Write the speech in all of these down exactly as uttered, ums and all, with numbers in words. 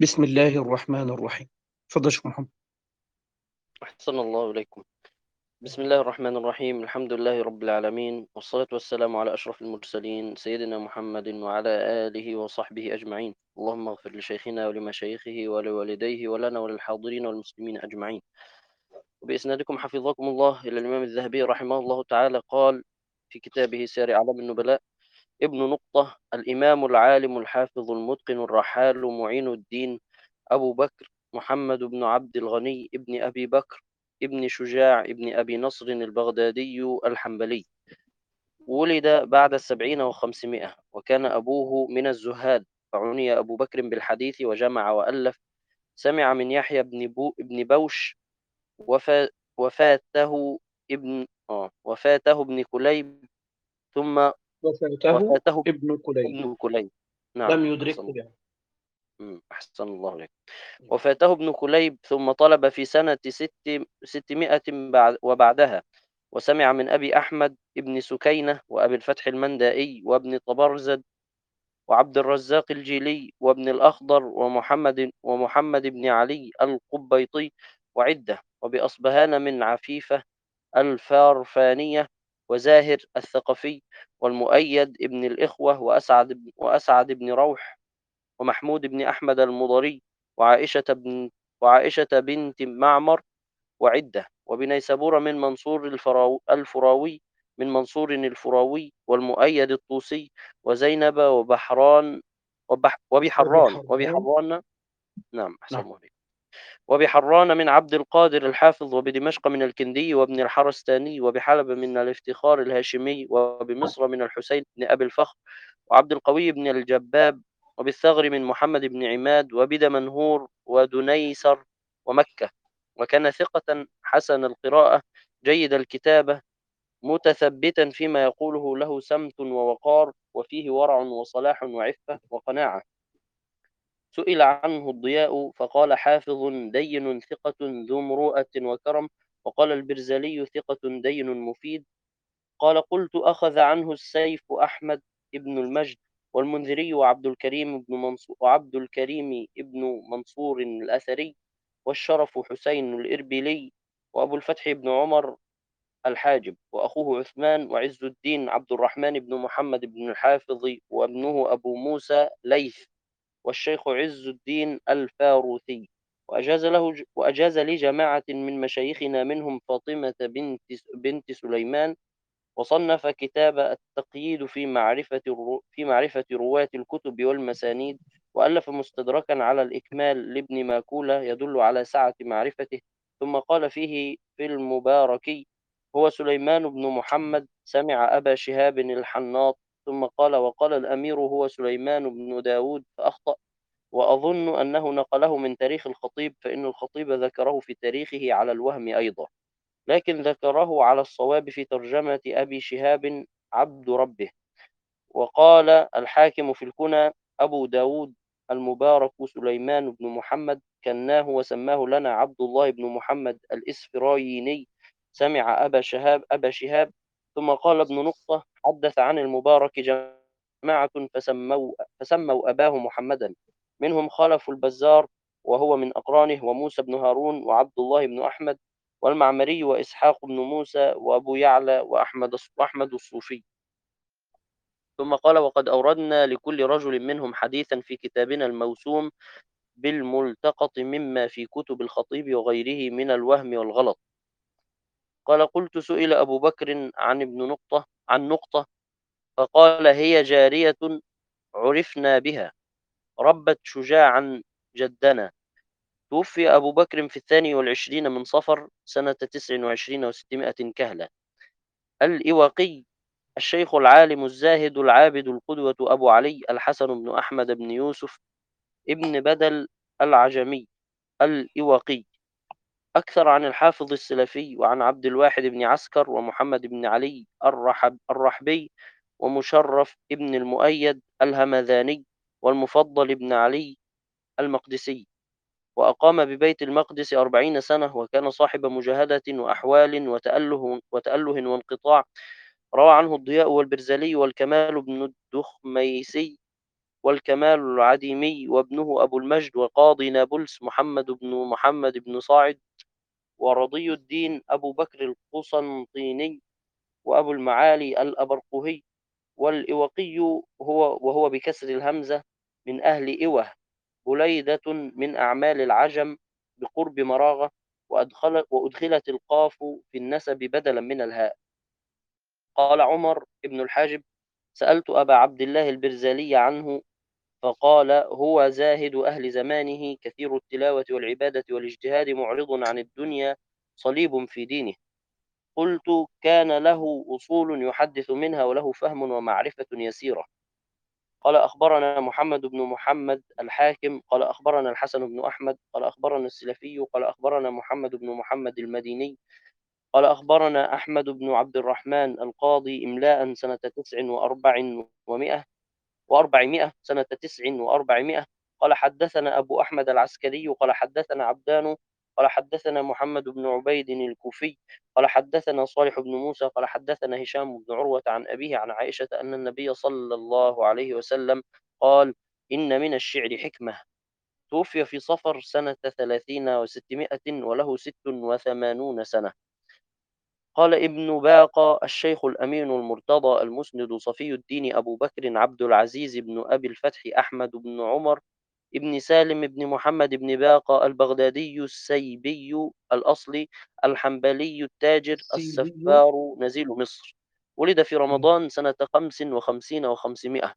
بسم الله الرحمن الرحيم. اتفضل يا شيخ محمد. أحسن الله إليكم. بسم الله الرحمن الرحيم، الحمد لله رب العالمين، والصلاة والسلام على أشرف المرسلين سيدنا محمد وعلى آله وصحبه أجمعين. اللهم اغفر لشيخنا ولمشايخه ولوالديه ولنا وللحاضرين والمسلمين أجمعين. وبإسنادكم حفظكم الله إلى الإمام الذهبي رحمه الله تعالى قال في كتابه سير أعلام النبلاء: ابن نقطة الإمام العالم الحافظ المتقن الرحال معين الدين أبو بكر محمد بن عبد الغني ابن أبي بكر ابن شجاع ابن أبي نصر البغدادي الحنبلي، ولد بعد السبعين وخمسمائة، وكان أبوه من الزهاد، فعني أبو بكر بالحديث وجمع وألف. سمع من يحيى بن, بو ابن بوش وفا وفاته ابن آه وفاته ابن كليب، ثم وفاته وفاته ابن كليب. ابن كليب. نعم، لم أحسن يدركه الله. يعني. إمم، أحسن الله إليك. وفاته ابن كليب ثم طلب في سنة ست ستمائة بعد وبعدها، وسمع من أبي أحمد ابن سكينة وأبي الفتح المندائي وابن طبرزد وعبد الرزاق الجيلي وابن الأخضر ومحمد ومحمد بن علي القبيطي وعدة، وبأصبهان من عفيفة الفارفانية وزاهر الثقفي والمؤيد ابن الإخوة وأسعد بن وأسعد بن روح ومحمود بن أحمد المضري وعائشة بن وعائشة بنت معمر وعدة، وبنيسابور من منصور الفراو الفراوي من منصور الفراوي والمؤيد الطوسي وزينب وبحران وبح وبحران وبحران. وبحران نعم، أحسن نعم. الله عليك. وبحران من عبد القادر الحافظ، وبدمشق من الكندي وابن الحرستاني، وبحلب من الافتخار الهاشمي، وبمصر من الحسين بن أبي الفخر وعبد القوي بن الجباب، وبالثغر من محمد بن عماد، وبدمنهور ودنيسر ومكة. وكان ثقة حسن القراءة جيد الكتابة متثبتا فيما يقوله، له سمت ووقار، وفيه ورع وصلاح وعفة وقناعة. سئل عنه الضياء فقال: حافظ دين ثقة ذو مروءة وكرم. وقال البرزلي: ثقة دين مفيد. قال: قلت: أخذ عنه السيف أحمد ابن المجد والمنذري وعبد الكريم ابن منصور وعبد الكريم ابن منصور الأثري، والشرف حسين الإربيلي، وأبو الفتح ابن عمر الحاجب، وأخوه عثمان، وعز الدين عبد الرحمن بن محمد بن الحافظ، وابنه أبو موسى ليث، والشيخ عز الدين الفاروثي. وأجاز له ج- وأجاز لجماعة من مشايخنا منهم فاطمة بنت بنت سليمان، وصنف كتاب التقييد في معرفة الرو في معرفة رواة الكتب والمسانيد، وألف مستدركا على الإكمال لابن ماكولة يدل على سعة معرفته. ثم قال فيه في المباركي: هو سليمان بن محمد سمع أبا شهاب الحناط. ثم قال: وقال الأمير هو سليمان بن داود فأخطأ، وأظن أنه نقله من تاريخ الخطيب، فإن الخطيب ذكره في تاريخه على الوهم أيضا، لكن ذكره على الصواب في ترجمة أبي شهاب عبد ربه. وقال الحاكم في الكنى: أبو داود المبارك سليمان بن محمد، كناه وسماه لنا عبد الله بن محمد الإسفرايني، سمع أبا شهاب أبا شهاب. ثم قال ابن نقطة: حدث عن المبارك جماعة فسموا, فسموا أباه محمدا، منهم خلف البزار وهو من أقرانه، وموسى بن هارون، وعبد الله بن أحمد، والمعمري، وإسحاق بن موسى، وأبو يعلى، وأحمد وأحمد الصوفي. ثم قال: وقد أوردنا لكل رجل منهم حديثا في كتابنا الموسوم بالملتقط مما في كتب الخطيب وغيره من الوهم والغلط. قال: قلت: سئل أبو بكر عن ابن نقطة عن نقطة، فقال: هي جارية عرفنا بها، ربت شجاعا جدنا. توفي أبو بكر في الثاني والعشرين من صفر سنة تسع وعشرين وستمائة كهلة. الإواقي: الشيخ العالم الزاهد العابد القدوة أبو علي الحسن بن أحمد بن يوسف ابن بدل العجمي الإواقي. أكثر عن الحافظ السلفي وعن عبد الواحد بن عسكر ومحمد بن علي الرحب الرحبي ومشرف ابن المؤيد الهمذاني والمفضل بن علي المقدسي. وأقام ببيت المقدس أربعين سنة، وكان صاحب مجاهدة وأحوال وتأله, وتأله وانقطاع. روى عنه الضياء والبرزلي والكمال بن الدخميسي والكمال العديمي وابنه أبو المجد، وقاضي نابلس محمد بن محمد بن صاعد، ورضي الدين أبو بكر القسنطيني، وأبو المعالي الأبرقهي، والإوقي هو وهو بكسر الهمزة من أهل إوه، بليدة من أعمال العجم بقرب مراغة، وأدخل وأدخلت القاف في النسب بدلا من الهاء. قال عمر بن الحاجب: سألت أبا عبد الله البرزالي عنه، فقال: هو زاهد أهل زمانه، كثير التلاوة والعبادة والاجتهاد، معرض عن الدنيا، صليب في دينه. قلت: كان له أصول يحدث منها، وله فهم ومعرفة يسيرة. قال: أخبرنا محمد بن محمد الحاكم قال: أخبرنا الحسن بن أحمد قال: أخبرنا السلفي قال: أخبرنا محمد بن محمد المديني قال: أخبرنا أحمد بن عبد الرحمن القاضي إملاء سنة تسع وأربع ومائة وأربعمائة سنة تسع وأربعمائة. قال: حدثنا أبو أحمد العسكري قال: حدثنا عبدان قال: حدثنا محمد بن عبيد الكوفي قال: حدثنا صالح بن موسى قال: حدثنا هشام بن عروة عن أبيه عن عائشة أن النبي صلى الله عليه وسلم قال: إن من الشعر حكمة. توفي في صفر سنة ثلاثين وستمائة وله ست وثمانون سنة. قال ابن باقة: الشيخ الأمين المرتضى المسند صفي الدين أبو بكر عبد العزيز بن أبي الفتح أحمد بن عمر ابن سالم بن محمد بن باقة البغدادي السيبي الأصلي الحنبلي التاجر السيبي. السفار نزيل مصر. ولد في رمضان سنة خمس وخمسين وخمسمائة.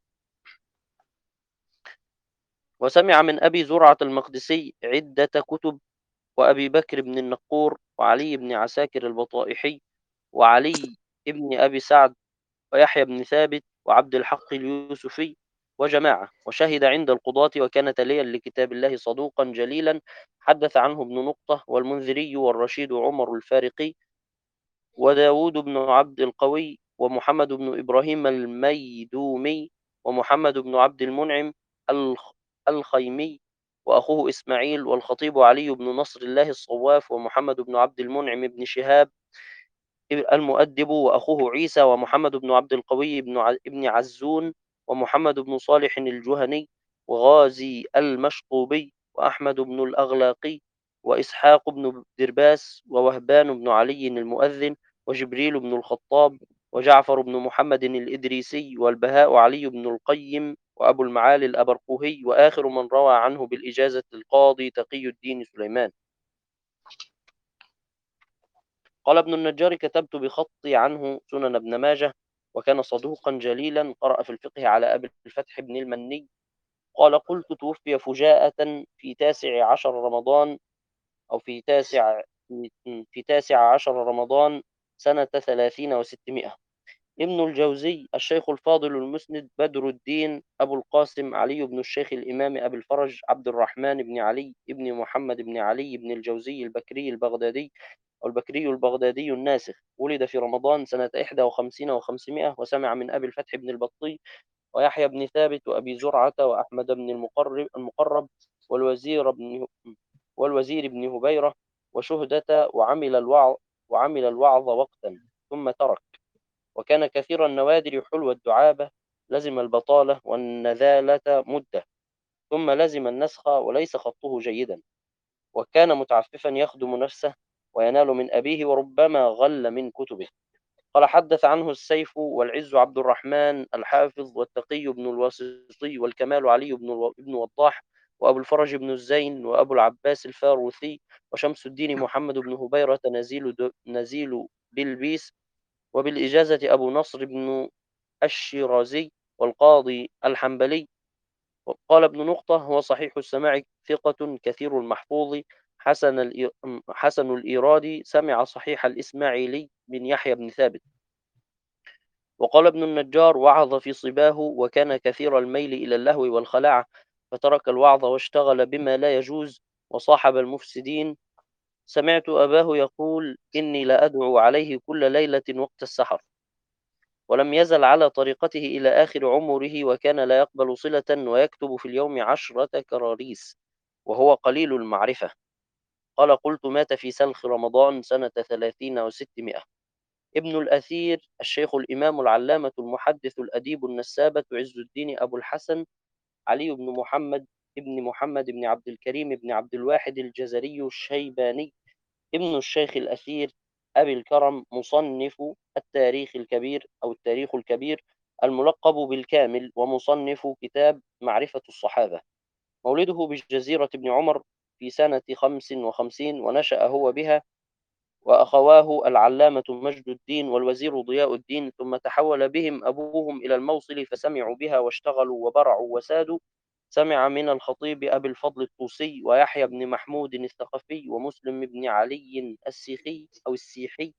وسمع من أبي زرعة المقدسي عدة كتب، وأبي بكر بن النقور، وعلي بن عساكر البطائحي، وعلي ابن أبي سعد، ويحيى بن ثابت، وعبد الحق اليوسفي، وجماعة. وشهد عند القضاة، وكان تليا لكتاب الله صدوقا جليلا. حدث عنه ابن نقطة والمنذري والرشيد عمر الفارقي، وداود بن عبد القوي، ومحمد بن إبراهيم الميدومي، ومحمد بن عبد المنعم الخ- الخيمي، وأخوه إسماعيل، والخطيب علي بن نصر الله الصواف، ومحمد بن عبد المنعم بن شهاب المؤدب، وأخوه عيسى، ومحمد بن عبد القوي بن ع- ابن عزون، ومحمد بن صالح الجهني، وغازي المشطوبي، وأحمد بن الأغلاقي، وإسحاق بن درباس، ووهبان بن علي المؤذن، وجبريل بن الخطاب، وجعفر بن محمد الإدريسي، والبهاء علي بن القيم، وأبو المعالي الأبرقهي، وآخر من روى عنه بالإجازة القاضي تقي الدين سليمان. قال ابن النجار: كتبت بخطي عنه سنن ابن ماجه، وكان صدوقا جليلا، قرأ في الفقه على أبي الفتح بن المني. قال: قلت: توفي فجاءة في تاسع عشر رمضان، أو في تاسع في تاسع عشر رمضان سنة ثلاثين وستمائة. ابن الجوزي: الشيخ الفاضل المسند بدر الدين أبو القاسم علي بن الشيخ الإمام أبي الفرج عبد الرحمن بن علي ابن محمد بن علي بن الجوزي البكري البغدادي، أو البكري البغدادي الناسخ. ولد في رمضان سنة إحدى وخمسين وخمسمائة. وسمع من أبي الفتح بن البطي، ويحيى بن ثابت، وأبي زرعة، وأحمد بن المقرب المقرب والوزير بن والوزير بن هبيرة، وشهدة، وعمل الوعظ وعمل الوعظ وقتا ثم ترك. وكان كثير النوادر حلو الدعابة، لزم البطالة والنذالة مدة، ثم لزم النسخ، وليس خطه جيدا. وكان متعففا يخدم نفسه، وينال من أبيه، وربما غل من كتبه. قال: حدث عنه السيف والعز عبد الرحمن الحافظ، والتقي بن الواسطي، والكمال علي بن الو- بن وضاح، وأبو الفرج بن الزين، وأبو العباس الفاروثي، وشمس الدين محمد بن هبيرة نزيل د- نزيل بلبيس، وبالإجازة أبو نصر بن الشيرازي، والقاضي الحنبلي. قال ابن نقطة: هو صحيح السماع، ثقة كثير المحفوظ، حسن الإي- حسن الإيراد، سمع صحيح الإسماعيلي من يحيى بن ثابت. وقال ابن النجار: وعظ في صباه، وكان كثير الميل إلى اللهو والخلاعة، فترك الوعظ واشتغل بما لا يجوز، وصاحب المفسدين. سمعت أباه يقول: إني لأدعو عليه كل ليلة وقت السحر. ولم يزل على طريقته إلى آخر عمره، وكان لا يقبل صلة، ويكتب في اليوم عشرة كراريس، وهو قليل المعرفة. قال: قلت: مات في سلخ رمضان سنة ثلاثين وستمائة. ابن الأثير: الشيخ الإمام العلامة المحدث الأديب النسابة عز الدين أبو الحسن علي بن محمد ابن محمد بن عبد الكريم بن عبد الواحد الجزري الشيباني ابن الشيخ الأثير أبي الكرم مصنف التاريخ الكبير أو التاريخ الكبير الملقب بالكامل ومصنف كتاب معرفة الصحابة. مولده بالجزيرة بن عمر في سنة خمس وخمسين، ونشأ هو بها وأخواه العلامة مجد الدين والوزير ضياء الدين، ثم تحول بهم أبوهم إلى الموصل فسمعوا بها واشتغلوا وبرعوا وسادوا. سمع من الخطيب أبي الفضل الطوسي ويحيى بن محمود الثقفي ومسلم بن علي السيخي أو السيحي.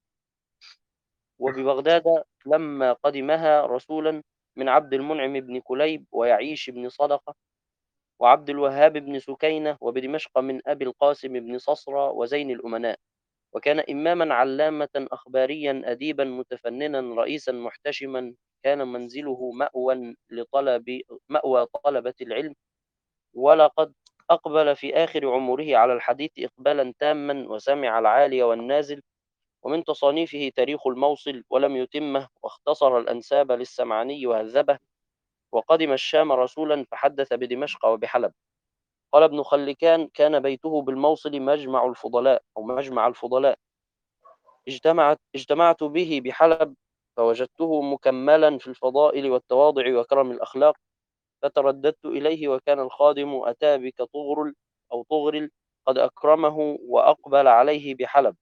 وببغداد لما قدمها رسولا من عبد المنعم بن كليب ويعيش بن صدقة وعبد الوهاب بن سكينة، وبدمشق من أبي القاسم بن صصرى وزين الأمناء. وكان إماما علامة أخباريا أديبا متفننا رئيسا محتشما. كان منزله مأوى لطلب مأوى طلبة العلم. ولقد أقبل في آخر عمره على الحديث إقبالا تاما، وسمع العالي والنازل. ومن تصانيفه تاريخ الموصل ولم يتمه، واختصر الأنساب للسمعاني وهذبه. وقدم الشام رسولا فحدث بدمشق وبحلب. قال ابن خلكان: كان بيته بالموصل مجمع الفضلاء أو مجمع الفضلاء. اجتمعت اجتمعت به بحلب فوجدته مكملا في الفضائل والتواضع وكرم الأخلاق، فترددت إليه وكان الخادم أتى بك طغرل أو طغرل قد أكرمه وأقبل عليه بحلب.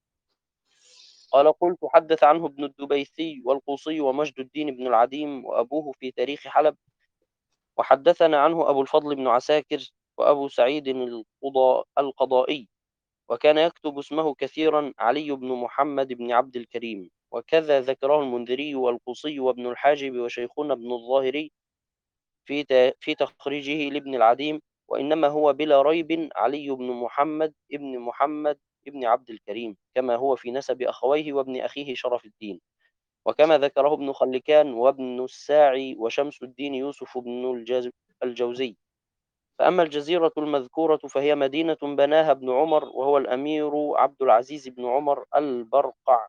قال: قلت: حدث عنه ابن الدبيثي والقوصي ومجد الدين بن العديم وأبوه في تاريخ حلب. وحدثنا عنه أبو الفضل بن عساكر وأبو سعيد القضاء القضائي. وكان يكتب اسمه كثيرا علي بن محمد بن عبد الكريم. وكذا ذكره المنذري والقوصي وابن الحاجب وشيخنا ابن الظاهري في في تخريجه لابن العديم. وإنما هو بلا ريب علي بن محمد ابن محمد ابن عبد الكريم، كما هو في نسب أخويه وابن أخيه شرف الدين، وكما ذكره ابن خلكان وابن الساعي وشمس الدين يوسف بن الجوزي. فأما الجزيرة المذكورة فهي مدينة بناها ابن عمر، وهو الأمير عبد العزيز بن عمر البرقع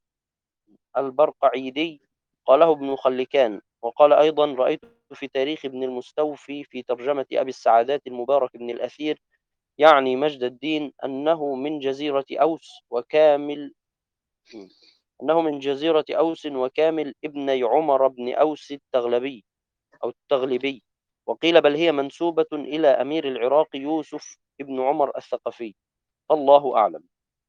البرقعيدي. قاله ابن خلكان. وقال أيضا: رأيت في تاريخ ابن المستوفي في ترجمة أبي السعادات المبارك بن الأثير يعني مجد الدين أنه من جزيرة أوس وكامل أنه من جزيرة أوس وكامل ابني عمر بن أوس التغلبي أو التغلبي. وقيل بل هي منسوبة إلى أمير العراق يوسف ابن عمر الثقفي، الله أعلم.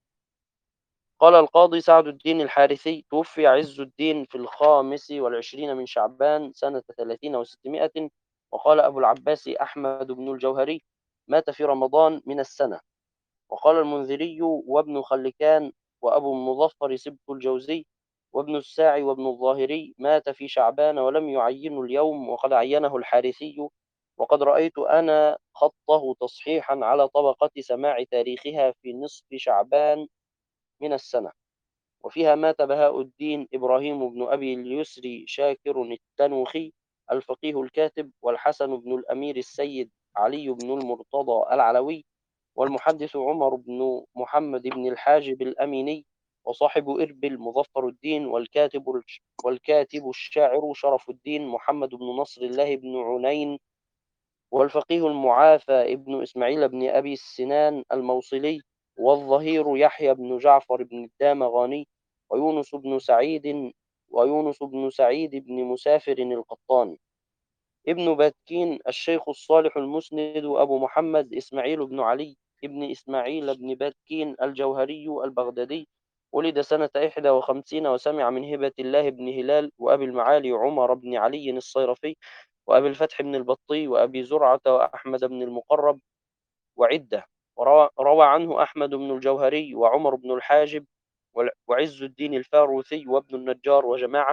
قال القاضي سعد الدين الحارثي: توفي عز الدين في الخامس والعشرين من شعبان سنة ثلاثين وستمائة. وقال أبو العباس أحمد بن الجوهري: مات في رمضان من السنة. وقال المنذري وابن خلكان وأبو المظفر سبط الجوزي وابن الساعي وابن الظاهري: مات في شعبان ولم يعينوا اليوم، وقد عينه الحارثي. وقد رأيت أنا خطه تصحيحا على طبقة سماع تاريخها في نصف شعبان من السنة. وفيها مات بهاء الدين إبراهيم بن أبي اليسري شاكر التنوخي الفقيه الكاتب، والحسن بن الأمير السيد علي بن المرتضى العلوي، والمحدث عمر بن محمد بن الحاجب الأميني، وصاحب إربل مظفر الدين، والكاتب والكاتب الشاعر شرف الدين محمد بن نصر الله بن عنين، والفقيه المعافى ابن إسماعيل بن أبي السنان الموصلي، والظهير يحيى بن جعفر بن الدامغاني، ويونس بن سعيد ويونس بن سعيد بن مسافر القطاني، ابن باتكين الشيخ الصالح المسند أبو محمد إسماعيل بن علي ابن إسماعيل بن باتكين الجوهري البغدادي. ولد سنة إحدى وخمسين، وسمع من هبة الله بن هلال وأبي المعالي عمر بن علي الصيرفي وأبي الفتح بن البطي وأبي زرعة وأحمد بن المقرب وعدة. وروى روى عنه أحمد بن الجوهري وعمر بن الحاجب وعز الدين الفاروثي وابن النجار وجماعة.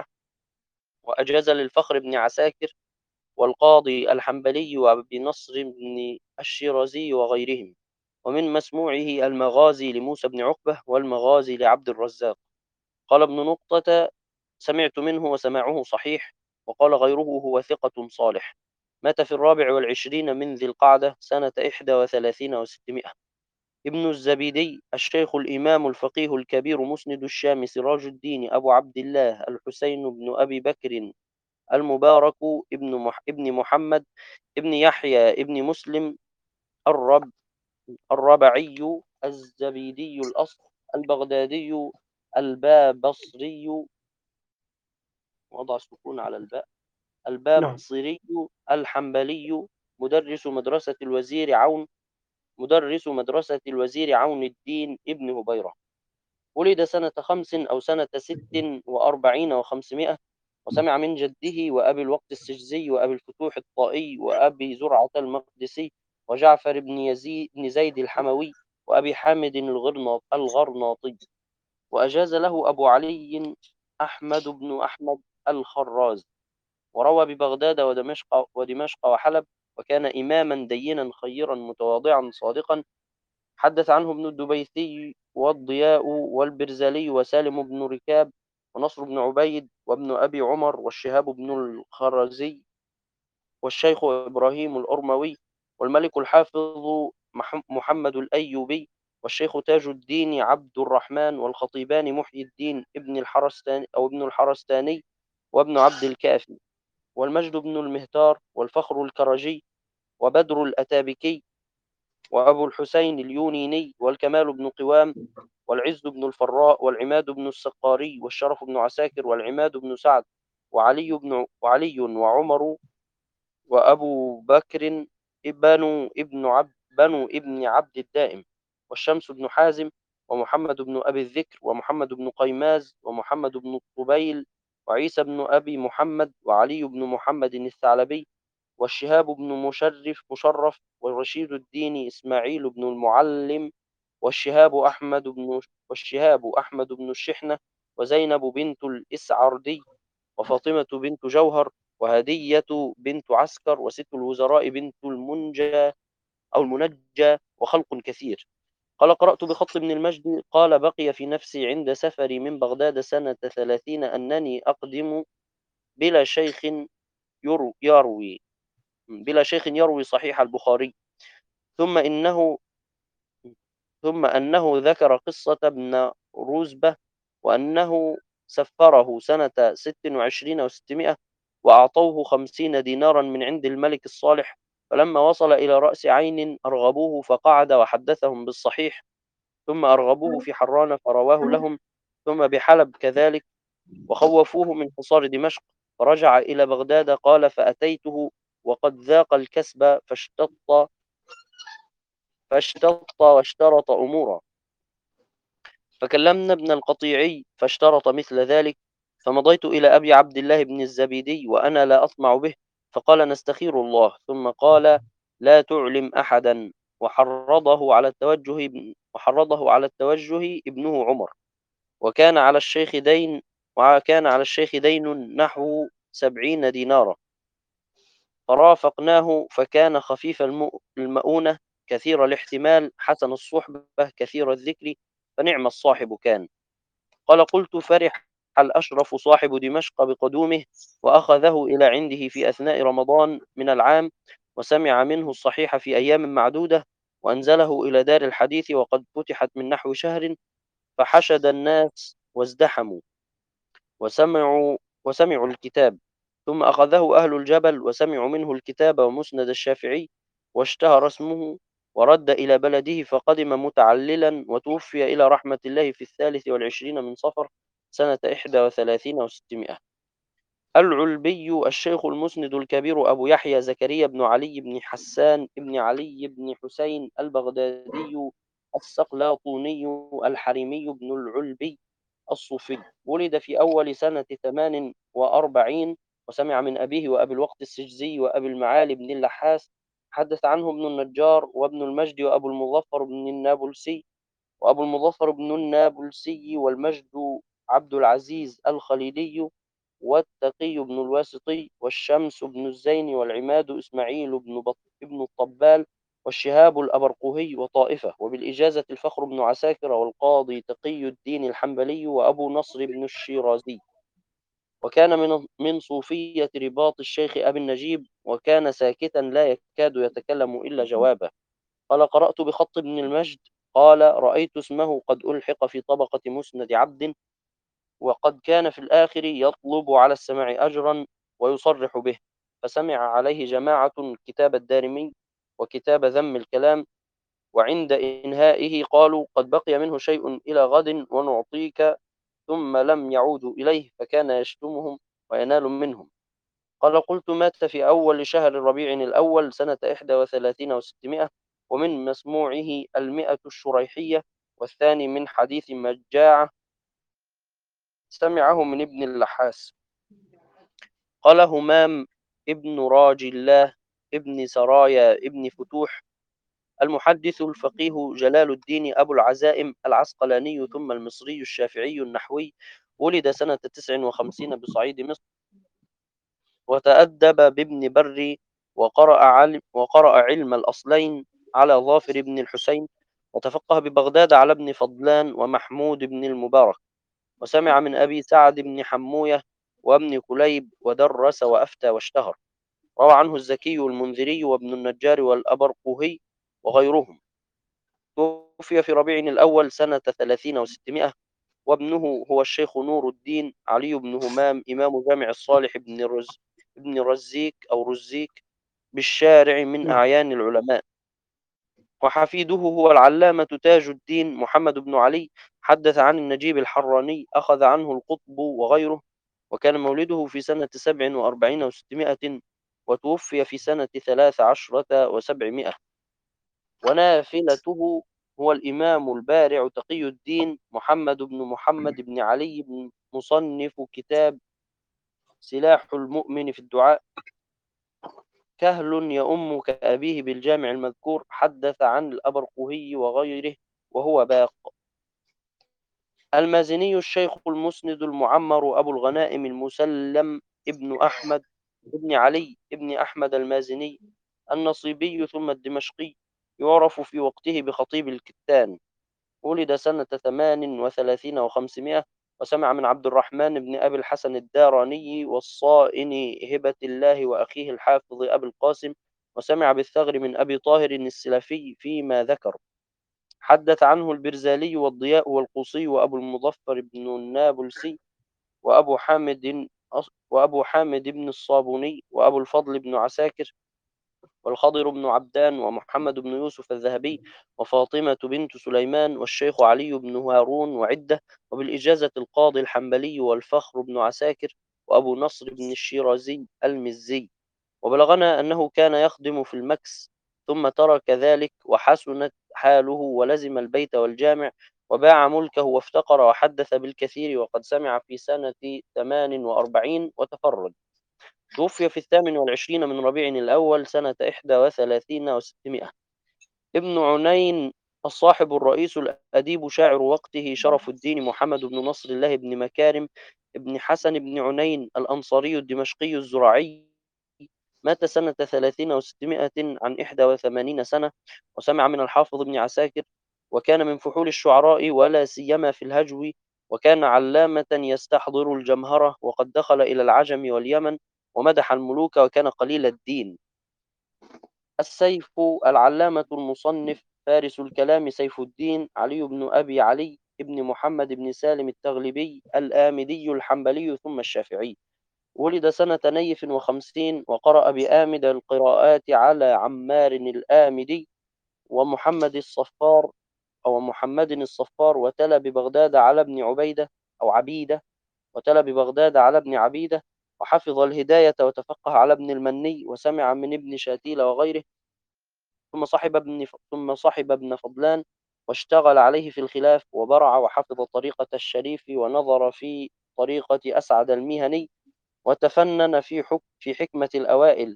وأجاز للفخر بن عساكر والقاضي الحنبلي وأبي نصر بن الشيرازي وغيرهم. ومن مسموعه المغازي لموسى بن عقبة والمغازي لعبد الرزاق. قال ابن نقطة: سمعت منه وسماعه صحيح. وقال غيره: هو ثقة صالح. مات في الرابع والعشرين من ذي القعدة سنة إحدى وثلاثين وستمائة. ابن الزبيدي الشيخ الإمام الفقيه الكبير مسند الشام سراج الدين أبو عبد الله الحسين بن أبي بكر المبارك ابن مح ابن محمد ابن يحيى ابن مسلم الرب الربعي الزبيدي الأصل البغدادي البابصري، وضع سكون على الباء، نعم. البابصري الحنبلي، مدرس مدرسة الوزير عون مدرس مدرسة الوزير عون الدين ابن هبيرة. ولد سنة خمس أو سنة ست وأربعين وخمسمائة، وسمع من جده وأبي الوقت السجزي وأبي الفتوح الطائي وأبي زرعة المقدسي وجعفر بن يزيد بن زيد الحموي وأبي حامد الغرناط الغرناطي. وأجاز له أبو علي أحمد بن أحمد الخراز، وروى ببغداد ودمشق ودمشق وحلب، وكان إماما دينا خيرا متواضعا صادقا. حدث عنه ابن الدبيثي والضياء والبرزلي وسالم بن ركاب ونصر بن عبيد وابن أبي عمر والشهاب بن الخرزي والشيخ إبراهيم الأرموي والملك الحافظ محمد الأيوبي والشيخ تاج الدين عبد الرحمن والخطيبان محيي الدين ابن الحرستاني أو ابن الحرستاني وابن عبد الكافي والمجد بن المهتار والفخر الكرجي وبدر الأتابكي وأبو الحسين اليونيني والكمال بن قوام والعز بن الفراء والعماد بن السقاري والشرف بن عساكر والعماد بن سعد وعلي بن وعلي وعمر وأبو بكر بنو ابن عبد بنو ابن عبد الدائم والشمس بن حازم ومحمد بن أبي الذكر ومحمد بن قيماز ومحمد بن الطبيل وعيسى بن أبي محمد وعلي بن محمد الثعلبي والشهاب بن مشرف مشرف والرشيد الدين إسماعيل بن المعلم والشهاب أحمد بن والشهاب أحمد بن الشحنة وزينب بنت الإسعردي وفاطمة بنت جوهر وهدية بنت عسكر وست الوزراء بنت المنجى أو المنجى وخلق كثير. قال قرأت بخط ابن المجد قال بقي في نفسي عند سفري من بغداد سنة ثلاثين أنني أقدم بلا شيخ يروي بلا شيخ يروي صحيح البخاري، ثم إنه ثم أنه ذكر قصة ابن روزبة وأنه سفره سنة ست وعشرين وستمائة وأعطوه خمسين دينارا من عند الملك الصالح، فلما وصل إلى رأس عين أرغبوه فقعد وحدثهم بالصحيح، ثم أرغبوه في حران فرواه لهم، ثم بحلب كذلك، وخوفوه من حصار دمشق، فرجع إلى بغداد. قال فأتيته وقد ذاق الكسب فاشتط فاشتط واشترط أمورا، فكلمنا ابن القطيعي فاشترط مثل ذلك، فمضيت إلى أبي عبد الله بن الزبيدي وأنا لا أطمع به، فقال نستخير الله، ثم قال لا تعلم أحدا، وحرضه على التوجه وحرضه على التوجه ابنه عمر، وكان على الشيخ دين وكان على الشيخ دين نحو سبعين دينارا، فرافقناه فكان خفيف المؤونة كثير الاحتمال حسن الصحبة كثير الذكر، فنعم الصاحب كان. قال قلت فرح الأشرف صاحب دمشق بقدومه، وأخذه إلى عنده في أثناء رمضان من العام، وسمع منه الصحيح في أيام معدودة، وأنزله إلى دار الحديث وقد فتحت من نحو شهر، فحشد الناس وازدحموا وسمعوا وسمعوا الكتاب، ثم أخذه أهل الجبل وسمعوا منه الكتاب ومسند الشافعي، واشتهر اسمه، ورد إلى بلده فقدم متعللا، وتوفي إلى رحمة الله في الثالث والعشرين من صفر سنة إحدى وثلاثين وستمائة. العلبي الشيخ المسند الكبير أبو يحيى زكريا بن علي بن حسان بن علي بن حسين البغدادي السقلاطوني الحريمي بن العلبي الصوفي، ولد في أول سنة ثمان وأربعين، وسمع من أبيه وأبي الوقت السجزي وأبي المعالي بن اللحاس. حدث عنه ابن النجار وابن المجد وأبو المظفر بن النابلسي وأبو المظفر بن النابلسي والمجد عبد العزيز الخليلي والتقي بن الواسطي والشمس بن الزين والعماد إسماعيل بن بط بن الطبال والشهاب الأبرقهي وطائفة، وبالإجازة الفخر بن عساكر والقاضي تقي الدين الحنبلي وأبو نصر بن الشيرازي، وكان من من صوفية رباط الشيخ أبي النجيب، وكان ساكتا لا يكاد يتكلم إلا جوابه. قال قرأت بخط ابن المجد قال رأيت اسمه قد ألحق في طبقة مسند عبد، وقد كان في الآخر يطلب على السماع أجرا، ويصرح به، فسمع عليه جماعة كتاب الدارمي وكتاب ذم الكلام، وعند إنهائه قالوا: قد بقي منه شيء إلى غد ونعطيك، ثم لم يعودوا إليه، فكان يشتمهم وينال منهم. قال: قلت: مات في أول شهر ربيع الأول سنة إحدى وثلاثين وستمائة، ومن مسموعه المئة الشريحية، والثاني من حديث مجاعة سمعه من ابن اللحاس. قال همام ابن راجي الله ابن سرايا ابن فتوح المحدث الفقيه جلال الدين أبو العزائم العسقلاني ثم المصري الشافعي النحوي، ولد سنة تسع وخمسين بصعيد مصر، وتأدب بابن بري، وقرأ علم, وقرأ علم الأصلين على ظافر بن الحسين، وتفقه ببغداد على ابن فضلان ومحمود بن المبارك، وسمع من أبي سعد بن حموية وابن كليب، ودرس وأفتى واشتهر. روى عنه الزكي المنذري وابن النجار والأبرقهي وغيرهم. توفي في ربيع الأول سنة ثلاثين وستمائة، وابنه هو الشيخ نور الدين علي بن همام إمام جامع الصالح بن رز بن رزيك أو رزيك بالشارع من نعم. أعيان العلماء. وحفيده هو العلامة تاج الدين محمد بن علي، حدث عن النجيب الحراني، أخذ عنه القطب وغيره، وكان مولده في سنة سبع وأربعين وستمائة، وتوفي في سنة ثلاث عشرة وسبعمائة. ونافلته هو الإمام البارع تقي الدين محمد بن محمد بن علي بن مصنف كتاب سلاح المؤمن في الدعاء. كهل يؤم كأبيه بالجامع المذكور، حدث عن الأبرقهي وغيره، وهو باق. المازني الشيخ المسند المعمر أبو الغنائم المسلم ابن أحمد ابن علي ابن أحمد المازني النصيبي ثم الدمشقي، يعرف في وقته بخطيب الكتان. ولد سنة ثمان وثلاثين وخمسمائة، وسمع من عبد الرحمن بن أبي الحسن الداراني والصائن هبة الله وأخيه الحافظ أبي القاسم، وسمع بالثغر من أبي طاهر السلفي فيما ذكر. حدث عنه البرزالي والضياء والقوصي وأبو المظفر بن النابلسي وأبو حامد وأبو حامد بن الصابوني وأبو الفضل بن عساكر والخضر بن عبدان ومحمد بن يوسف الذهبي وفاطمة بنت سليمان والشيخ علي بن هارون وعدة، وبالإجازة القاضي الحنبلي والفخر بن عساكر وأبو نصر بن الشيرازي المزي. وبلغنا أنه كان يخدم في المكس، ثم ترك ذلك وحسنت حاله ولزم البيت والجامع، وباع ملكه وافتقر وحدث بالكثير، وقد سمع في سنة ثمان وأربعين وتفرد. توفي في الثامن والعشرين من ربيع الأول سنة إحدى وثلاثين وستمائة. ابن عنين الصاحب الرئيس الأديب شاعر وقته شرف الدين محمد بن نصر الله بن مكارم ابن حسن بن عنين الأنصاري الدمشقي الزراعي، مات سنة ثلاثين وستمائة عن إحدى وثمانين سنة، وسمع من الحافظ بن عساكر، وكان من فحول الشعراء ولا سيما في الهجو، وكان علامة يستحضر الجمهرة، وقد دخل إلى العجم واليمن، ومدح الملوك، وكان قليل الدين. السيف العلامة المصنف فارس الكلام سيف الدين علي بن أبي علي ابن محمد بن سالم التغلبي الآمدي الحنبلي ثم الشافعي، ولد سنة نيف وخمسين، وقرأ بآمد القراءات على عمار الآمدي ومحمد الصفار أو محمد الصفار، وتلا ببغداد على ابن عبيدة أو عبيدة وتلا ببغداد على ابن عبيدة، وحفظ الهداية وتفقه على ابن المني، وسمع من ابن شاتيل وغيره، ثم صاحب ابن ثم صاحب ابن فضلان، واشتغل عليه في الخلاف، وبرع وحفظ طريقة الشريف، ونظر في طريقة أسعد المهني، وتفنن في حك في حكمة الأوائل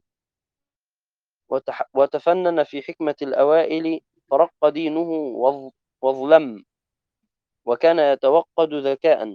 وتح وتفنن في حكمة الأوائل، فرق دينه وظ وظلم، وكان يتوقد ذكاء.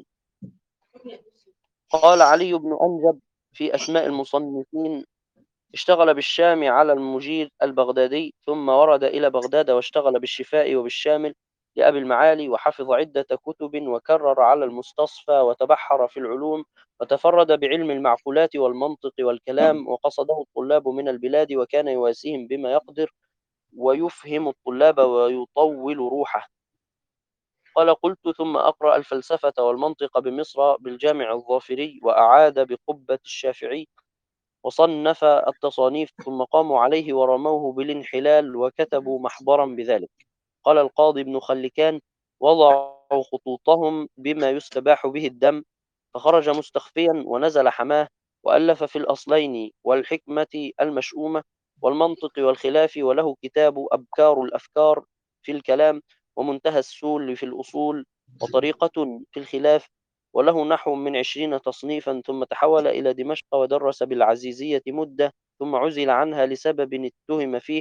قال علي بن أنجب في أسماء المصنفين: اشتغل بالشام على المجيد البغدادي، ثم ورد إلى بغداد واشتغل بالشفاء وبالشامل لأبي المعالي، وحفظ عدة كتب، وكرر على المستصفى، وتبحر في العلوم، وتفرد بعلم المعقولات والمنطق والكلام، وقصده الطلاب من البلاد، وكان يواسيهم بما يقدر، ويفهم الطلاب ويطول روحه. قال: قلت: ثم أقرأ الفلسفة والمنطق بمصر بالجامع الظافري، وأعاد بقبة الشافعي، وصنف التصانيف، ثم قاموا عليه ورموه بالانحلال وكتبوا محبرا بذلك. قال القاضي ابن خلكان: وضعوا خطوطهم بما يستباح به الدم، فخرج مستخفيا ونزل حماه، وألف في الأصلين والحكمة المشؤومة والمنطق والخلاف، وله كتاب أبكار الأفكار في الكلام، ومنتهى السول في الأصول، وطريقة في الخلاف، وله نحو من عشرين تصنيفا. ثم تحول إلى دمشق ودرس بالعزيزية مدة، ثم عزل عنها لسبب اتهم فيه،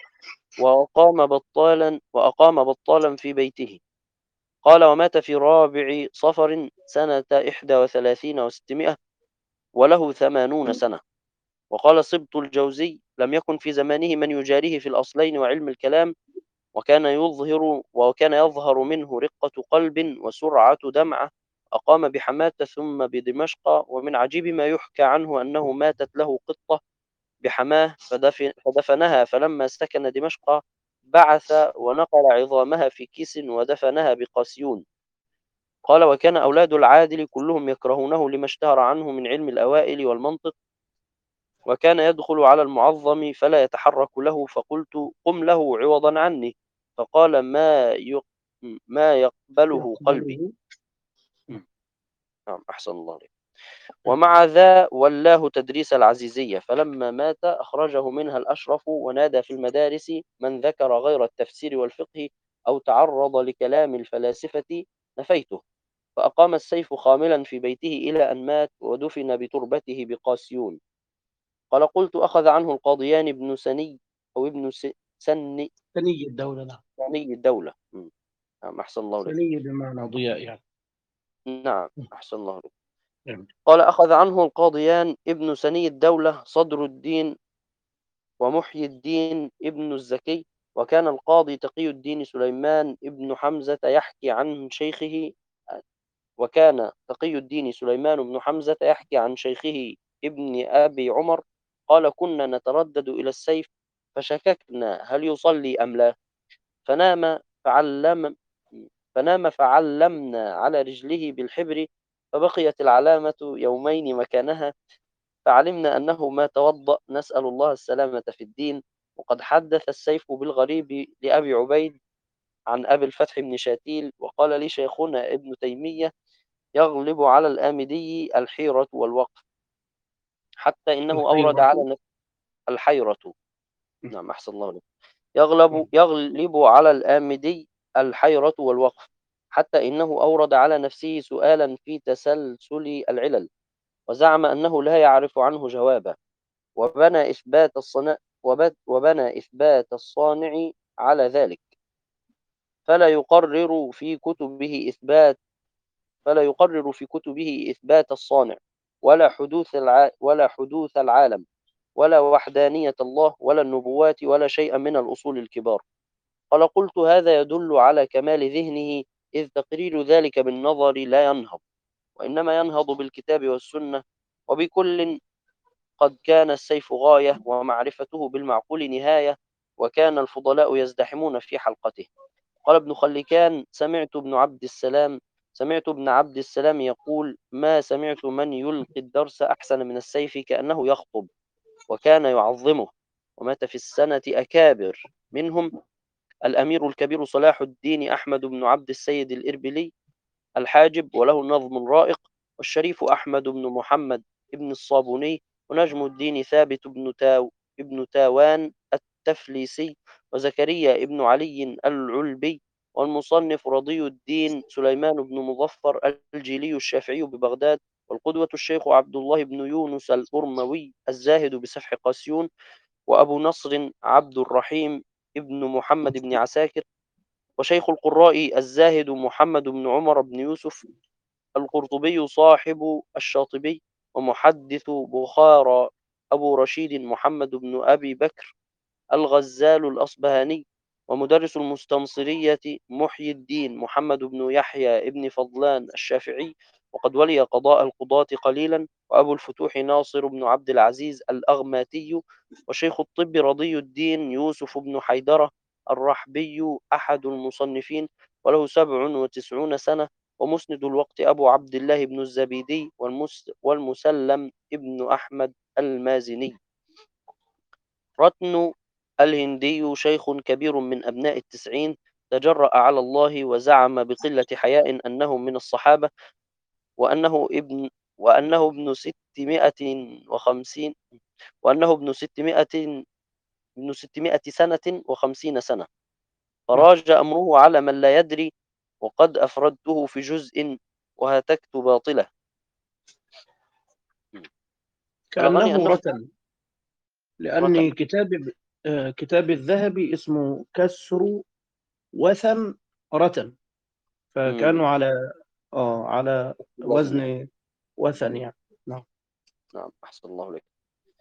وأقام بطالا وأقام بطالا في بيته. قال: ومات في رابع صفر سنة إحدى وثلاثين وستمائة وله ثمانون سنة. وقال سبط الجوزي: لم يكن في زمانه من يجاريه في الأصلين وعلم الكلام، وكان يظهر وكان يظهر منه رقة قلب وسرعة دمعة. أقام بحماة ثم بدمشق، ومن عجيب ما يحكى عنه أنه ماتت له قطة بحماه فدفن فدفنها، فلما سكن دمشق بعث ونقل عظامها في كيس ودفنها بقاسيون. قال: وكان أولاد العادل كلهم يكرهونه لما اشتهر عنه من علم الأوائل والمنطق، وكان يدخل على المعظم فلا يتحرك له، فقلت: قم له عوضا عني، فقال: ما يق... ما يقبله قلبي. يقبله. مم. نعم، أحسن الله عليك. ومع ذا ولاه تدريس العزيزية، فلما مات أخرجه منها الأشرف، ونادى في المدارس: من ذكر غير التفسير والفقه أو تعرض لكلام الفلاسفة نفيته. فأقام السيف خاملا في بيته إلى أن مات، ودفن بتربته بقاسيون. قال: قلت: أخذ عنه القاضيان ابن سني أو ابن س... سني ثني الدولة، نعم. سني الدولة. م. نعم، أحسن الله لك. ثني بمعنى ضياء يعني. نعم، مم. أحسن الله لك. نعم. قال: أخذ عنه القاضيان ابن سني الدولة صدر الدين ومحيي الدين ابن الزكي. وكان القاضي تقي الدين سليمان ابن حمزة يحكي عن شيخه وكان تقي الدين سليمان بن حمزة يحكي عن شيخه ابن أبي عمر. قال: كنا نتردد إلى السيف، فشككنا هل يصلي أم لا، فنام فعلم فنام فعلمنا على رجله بالحبر، فبقيت العلامة يومين مكانها، فعلمنا أنه ما توضأ، نسأل الله السلامة في الدين. وقد حدث السيف بالغريب لأبي عبيد عن أبي الفتح بن شاتيل. وقال لي شيخنا ابن تيمية: يغلب على الآمدي الحيرة والوقف، حتى إنه أورد الحيرة. على نفس الحيرة. مم. نعم، أحسن الله عليك. يغلب مم. يغلب على الآمدي الحيرة والوقف، حتى إنه أورد على نفسه سؤالا في تسلسل العلل، وزعم أنه لا يعرف عنه جوابا، وبنى إثبات الصنع وبت- وبنى إثبات الصانع على ذلك، فلا يقرر في كتبه إثبات فلا يقرر في كتبه إثبات الصانع، ولا حدوث الع... ولا حدوث العالم، ولا وحدانية الله، ولا النبوات، ولا شيئا من الأصول الكبار. قال: قلت: هذا يدل على كمال ذهنه، إذ تقرير ذلك بالنظر لا ينهض، وإنما ينهض بالكتاب والسنة. وبكل قد كان السيف غاية، ومعرفته بالمعقول نهاية، وكان الفضلاء يزدحمون في حلقته. قال ابن خلكان: سمعت ابن عبد السلام سمعت ابن عبد السلام يقول: ما سمعت من يلقي الدرس أحسن من السيف، كأنه يخطب، وكان يعظمه. ومات في السنة أكابر منهم: الأمير الكبير صلاح الدين أحمد بن عبد السيد الإربلي الحاجب، وله نظم رائق، والشريف أحمد بن محمد ابن الصابوني، ونجم الدين ثابت بن تاو ابن تاوان التفليسي، وزكريا ابن علي العلبي، والمصنف رضي الدين سليمان بن مظفر الجيلي الشافعي ببغداد، والقدوة الشيخ عبد الله بن يونس الأرموي الزاهد بسفح قاسيون، وأبو نصر عبد الرحيم ابن محمد بن عساكر، وشيخ القراء الزاهد محمد بن عمر بن يوسف القرطبي صاحب الشاطبي، ومحدث بخارى أبو رشيد محمد بن أبي بكر الغزال الأصبهاني، ومدرس المستنصرية محيي الدين محمد بن يحيى ابن فضلان الشافعي، وقد ولي قضاء القضاة قليلا، وأبو الفتوح ناصر بن عبد العزيز الأغماتي، وشيخ الطب رضي الدين يوسف بن حيدرة الرحبي أحد المصنفين، وله سبع وتسعون سنة، ومسند الوقت أبو عبد الله بن الزبيدي، والمس والمسلم ابن أحمد المازني. رتن الهندي شيخ كبير من أبناء التسعين، تجرأ على الله وزعم بقلة حياء أنه من الصحابة، وأنه ابن وأنه ابن ستمائة وخمسين وأنه ابن ستمائة ابن ستمائة سنة وخمسين سنة، نعم. فراج أمره على من لا يدري، وقد أفردته في جزء وهتكت باطله. بلغني كأنه أنه رتن، رتن. لأن كتاب آه، كتاب الذهبي اسمه كسر وثن رتن، مم. فكانوا على اه على وزن يعني. وزن وثن يعني. نعم. نعم، أحسن الله لك.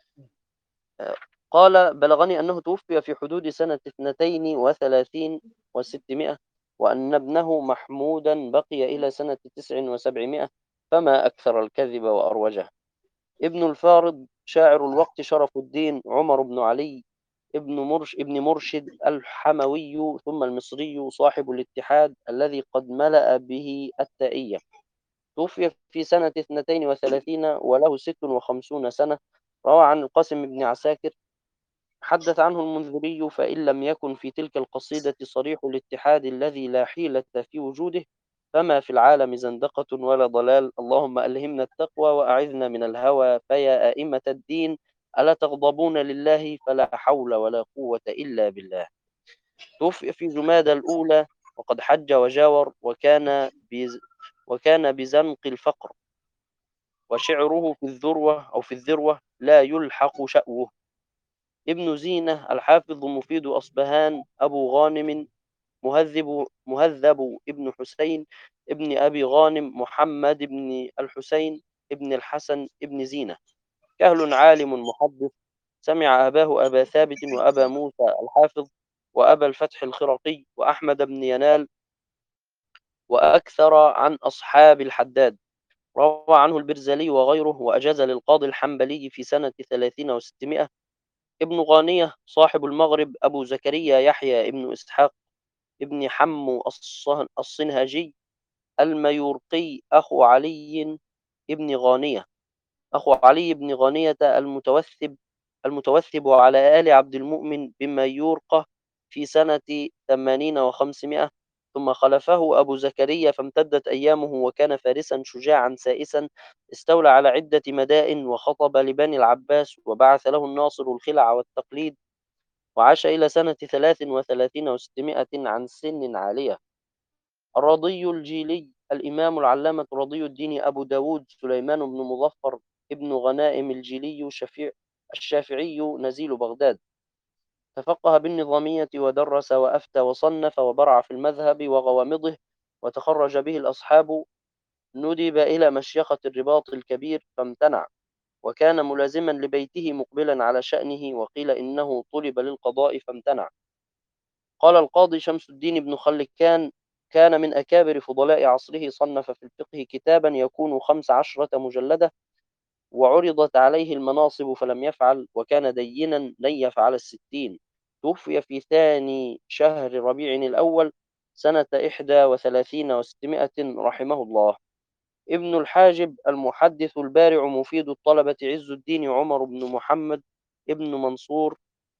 قال: بلغني أنه توفي في حدود سنة اثنتين وثلاثين وستمائة، وأن ابنه محمودا بقي إلى سنة تسع وسبعمائة، فما أكثر الكذب وأروجه. ابن الفارض شاعر الوقت شرف الدين عمر بن علي ابن مرش ابن مرشد الحموي ثم المصري، صاحب الاتحاد الذي قد ملأ به التائية. توفي في سنة اثنتين وثلاثين وله ست وخمسون سنة. روى عن القاسم بن عساكر، حدث عنه المنذري: فإن لم يكن في تلك القصيدة صريح الاتحاد الذي لا حيلة في وجوده، فما في العالم زندقة ولا ضلال. اللهم ألهمنا التقوى وأعذنا من الهوى، فيا أئمة الدين ألا تغضبون لله، فلا حول ولا قوة إلا بالله. توفي في جمادى الأولى، وقد حج وجاور، وكان بز وكان بزنق الفقر، وشعره في الذروة أو في الذروة لا يلحق شأوه. ابن زينة الحافظ مفيد أصبهان أبو غانم مهذب مهذب ابن حسين ابن أبي غانم محمد بن الحسين ابن الحسن ابن زينة، كهل عالم محدث، سمع أباه أبا ثابت وأبا موسى الحافظ وأبا الفتح الخرقي وأحمد بن ينال، وأكثر عن أصحاب الحداد. روى عنه البرزلي وغيره، وأجاز للقاضي الحنبلي في سنة ثلاثين وستمائة. ابن غانية صاحب المغرب أبو زكريا يحيى ابن إسحاق ابن حمو الصهن- الصنهاجي الميورقي، أخو علي ابن غانية أخو علي بن غانية المتوثب المتوثب على آل عبد المؤمن بميورقة في سنة ثمانين وخمسمائة. ثم خلفه أبو زكريا فامتدت أيامه، وكان فارسا شجاعا سائسا، استولى على عدة مدائن، وخطب لبني العباس، وبعث له الناصر الخلع والتقليد، وعاش إلى سنة ثلاث وثلاثين وستمائة عن سن عالية. الرضي الجيلي الإمام العلامة رضي الدين أبو داود سليمان بن مظفر ابن غنائم الجيلي شفيع الشافعي نزيل بغداد، تفقه بالنظامية ودرس وأفتى وصنف وبرع في المذهب وغوامضه، وتخرج به الأصحاب. ندب إلى مشيخة الرباط الكبير فامتنع، وكان ملازما لبيته مقبلا على شأنه، وقيل إنه طلب للقضاء فامتنع. قال القاضي شمس الدين بن خلكان: كان من أكابر فضلاء عصره، صنف في الفقه كتابا يكون خمس عشرة مجلدة، وعرضت عليه المناصب فلم يفعل، وكان دينا لن يفعل الستين. توفي في ثاني شهر ربيع الأول سنة إحدى وثلاثين وستمائة رحمه الله. ابن الحاجب المحدث البارع مفيد الطلبة عز الدين عمر بن محمد ابن منصور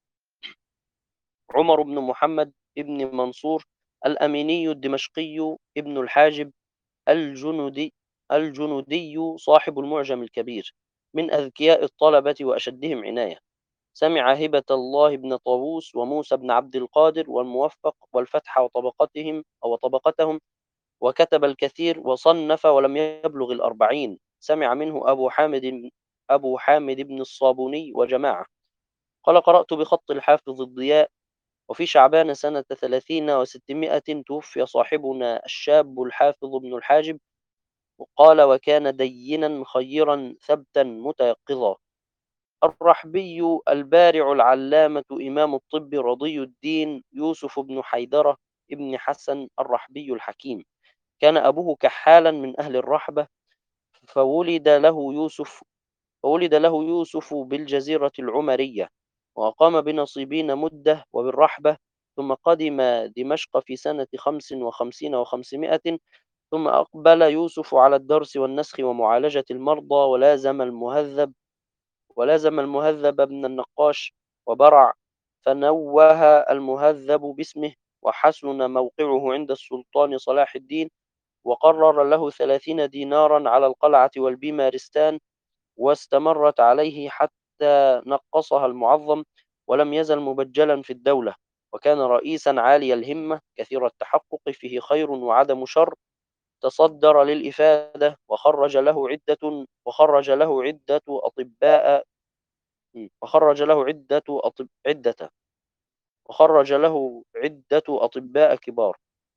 عمر بن محمد ابن منصور الأميني الدمشقي ابن الحاجب الجندي الجندي صاحب المعجم الكبير، من أذكياء الطلبة وأشدهم عناية. سمع هبة الله بن طاووس وموسى بن عبد القادر والموفق والفتح وطبقتهم أو طبقتهم، وكتب الكثير وصنف ولم يبلغ الأربعين. سمع منه أبو حامد أبو حامد بن الصابوني وجماعة. قال: قرأت بخط الحافظ الضياء، وفي شعبان سنة ثلاثين وستمائة توفي صاحبنا الشاب الحافظ ابن الحاجب. قال: وكان دينا خيرا ثبتا متيقظا. الرحبي البارع العلامة إمام الطب رضي الدين يوسف بن حيدرة ابن حسن الرحبي الحكيم، كان أبوه كحالا من أهل الرحبة، فولد له يوسف فولد له يوسف بالجزيرة العمرية، وأقام بنصيبين مدة وبالرحبة، ثم قدم دمشق في سنة خمس وخمسين وخمسمائة. ثم أقبل يوسف على الدرس والنسخ ومعالجة المرضى، ولازم المهذب ولازم المهذب ابن النقاش وبرع، فنوه المهذب باسمه، وحسن موقعه عند السلطان صلاح الدين، وقرر له ثلاثين دينارا على القلعة والبيمارستان، واستمرت عليه حتى نقصها المعظم، ولم يزل مبجلا في الدولة، وكان رئيسا عالي الهمة كثير التحقق، فيه خير وعدم شر، تصدر للإفادة، وخرج له عدة وخرج له عدة أطباء وخرج له عدة أطب عدة وخرج له عدة أطباء كبار.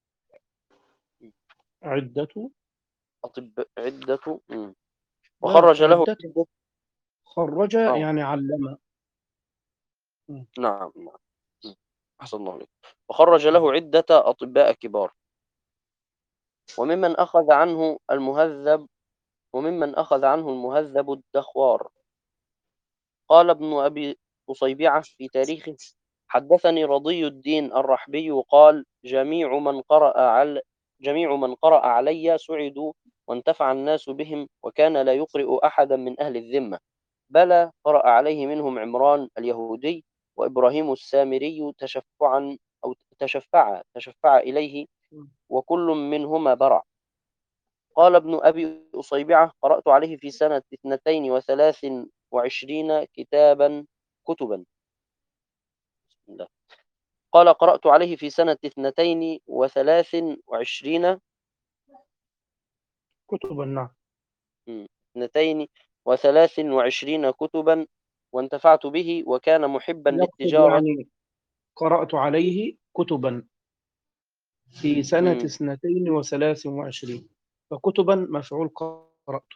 عدة. أطب عدة مم. لا، وخرج له عدة. عدة خرج آه يعني علم. م. نعم نعم مم. أحسن الله عليك. وخرج له عدة أطباء كبار، وممن أخذ عنه المهذب وممن أخذ عنه المهذب الدخوار. قال ابن أبي أصيبعة في تاريخه: حدثني رضي الدين الرحبي قال: جميع من قرأ على جميع من قرأ علي سعدوا، وانتفع الناس بهم، وكان لا يقرئ أحدا من أهل الذمة، بلى قرأ عليه منهم عمران اليهودي وإبراهيم السامري تشفعا أو تشفع تشفع إليه، وكل منهما برع. قال ابن أبي أصيبعة: قرأت عليه في سنة اثنتين وثلاث وعشرين كتابا كتبا بسم الله. قال: قرأت عليه في سنة اثنتين وثلاث وعشرين كتبا، نعم. مم، اثنتين وثلاث وعشرين كتبا، وانتفعت به، وكان محبا يقصد للتجارة. يعني قرأت عليه كتبا في سنة مم، اثنتين وثلاث وعشرين، فكتبا مفعول قرأت.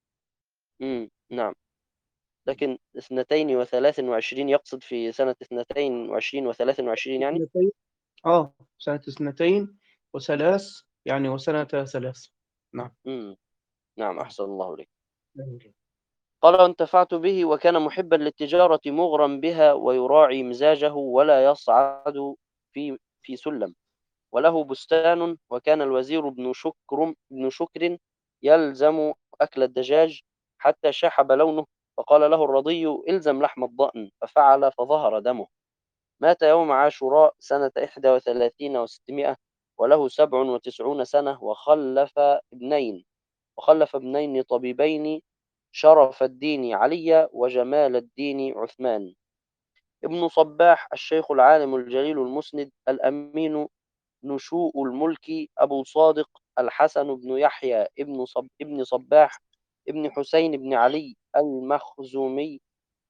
مم، نعم. لكن اثنتين وثلاث وعشرين يقصد في سنة اثنتين وعشرين وثلاث وعشرين يعني. اثنتين، آه سنة اثنتين وثلاث، يعني وسنة ثلاث. نعم. مم، نعم أحسن الله إليك. جميل. قال: وانتفعت به، وكان محبا للتجارة مغرم بها، ويراعي مزاجه، ولا يصعد في في سلم، وله بستان، وكان الوزير ابن شكر ابن شكر يلزم أكل الدجاج حتى شحب لونه، فقال له الرضي: إلزم لحم الضأن، ففعل فظهر دمه. مات يوم عاشوراء سنة إحدى وثلاثين وستمائة، وله سبع وتسعون سنة، وخلف ابنين وخلف ابنين طبيبين: شرف الدين علي، وجمال الدين عثمان. ابن صباح الشيخ العالم الجليل المسند الأمين نشوء الملك أبو صادق الحسن بن يحيى ابن صب ابن صباح ابن حسين بن علي المخزومي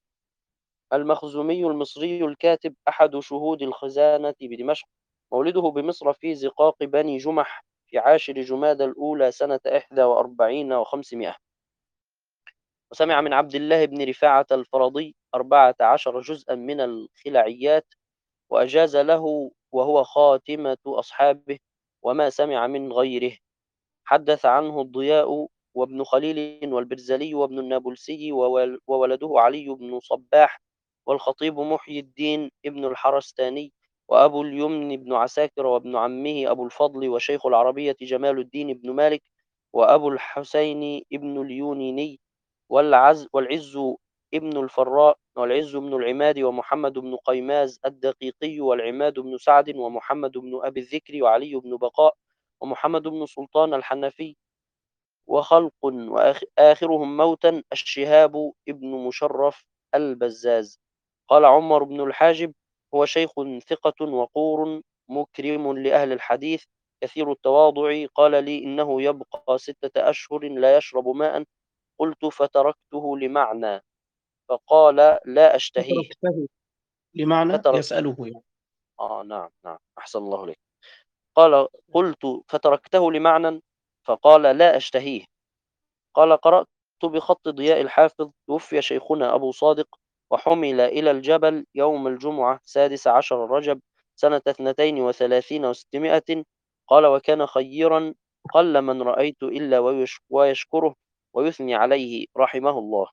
المخزومي المصري الكاتب، أحد شهود الخزانة بدمشق، مولده بمصر في زقاق بني جمح في عاشر جماد الأولى سنة إحدى وأربعين وخمسمائة. وسمع من عبد الله بن رفاعة الفرضي أربعة عشر جزءا من الخلعيات، وأجاز له، وهو خاتمة أصحابه، وما سمع من غيره. حدث عنه الضياء وابن خليل والبرزلي وابن النابلسي وول- وولده علي بن صباح، والخطيب محيي الدين ابن الحرستاني، وأبو اليمن بن عساكر، وابن عمه أبو الفضل وشيخ العربية جمال الدين بن مالك، وأبو الحسين ابن اليونيني، والعز والعز ابن الفراء، والعز بن العماد، ومحمد بن قيماز الدقيقي، والعماد بن سعد، ومحمد بن أبي الذكر، وعلي بن بقاء، ومحمد بن سلطان الحنفي، وخلق، وآخرهم موتا الشهاب ابن مشرف البزاز. قال عمر بن الحاجب: هو شيخ ثقة وقور مكرم لأهل الحديث كثير التواضع. قال لي: إنه يبقى ستة أشهر لا يشرب ماء. قلت: فتركته لمعنى؟ فقال: لا أشتهيه. فتركته لمعنى فترك يسأله يعني. آه نعم نعم أحسن الله عليك. قال: قلت: فتركته لمعنى؟ فقال: لا أشتهيه. قال: قرأت بخط ضياء الحافظ: توفي شيخنا أبو صادق، وحمل إلى الجبل يوم الجمعة سادس عشر رجب سنة اثنتين وثلاثين وستمائة. قال: وكان خيرا، قل من رأيت إلا ويش ويشكره ويثني عليه رحمه الله.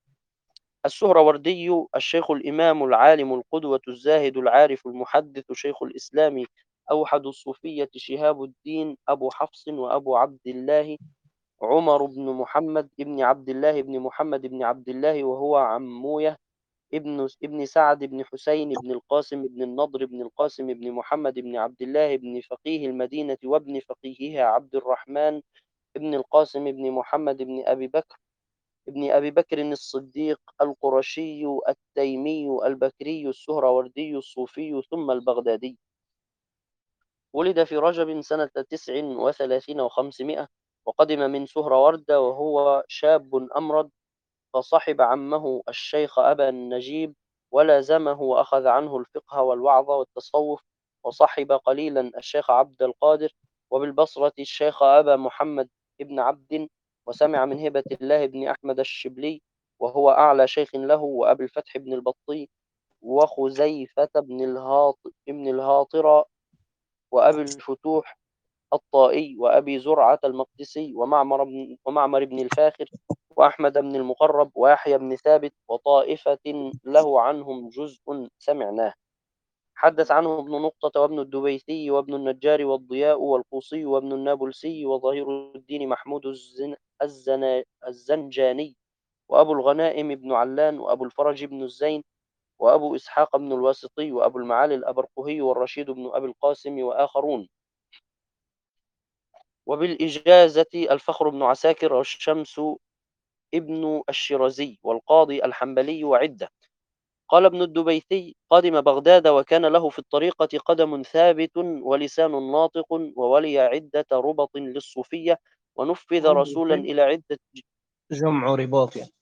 السهروردي الشيخ الإمام العالم القدوة الزاهد العارف المحدث شيخ الإسلام أوحد الصوفية شهاب الدين أبو حفص وأبو عبد الله عمر بن محمد ابن عبد الله ابن محمد بن عبد الله، وهو عموية ابن ابن سعد بن حسين بن القاسم بن النضر بن القاسم بن محمد بن عبد الله بن فقيه المدينة وابن فقيهها عبد الرحمن ابن القاسم بن محمد بن أبي بكر ابن أبي بكر الصديق القرشي التيمي البكري السهروردي الصوفي ثم البغدادي. ولد في رجب سنة تسع وثلاثين وخمسمائة، وقدم من سهرورد وهو شاب أمرد، فصحب عمه الشيخ أبا النجيب ولازمه وأخذ عنه الفقه والوعظ والتصوف، وصحب قليلا الشيخ عبد القادر، وبالبصرة الشيخ أبا محمد ابن عبد، وسمع من هبة الله بن أحمد الشبلي وهو أعلى شيخ له، وأبي الفتح بن البطي، وخزيفة بن الهاط ابن الهاطرة، وأبي الفتوح الطائي، وأبي زرعة المقدسي، ومعمر بن, ومعمر بن الفاخر، وأحمد بن المقرب، ويحيى بن ثابت، وطائفة له عنهم جزء سمعناه. حدث عنه ابن نقطة وابن الدبيثي وابن النجار والضياء والقوصي وابن النابلسي وظهير الدين محمود الزن الزنا الزنجاني، وأبو الغنائم بن علان، وأبو الفرج بن الزين، وأبو إسحاق بن الواسطي، وأبو المعالي الأبرقهي، والرشيد بن أبي القاسم، وآخرون. وبالإجازة الفخر بن عساكر، والشمس ابن الشيرازي، والقاضي الحنبلي، وعدة. قال ابن الدبيثي: قدم بغداد وكان له في الطريقة قدم ثابت ولسان ناطق، وولي عدة ربط للصوفية، ونفذ رسولا إلى عدة جمع رباط يعني.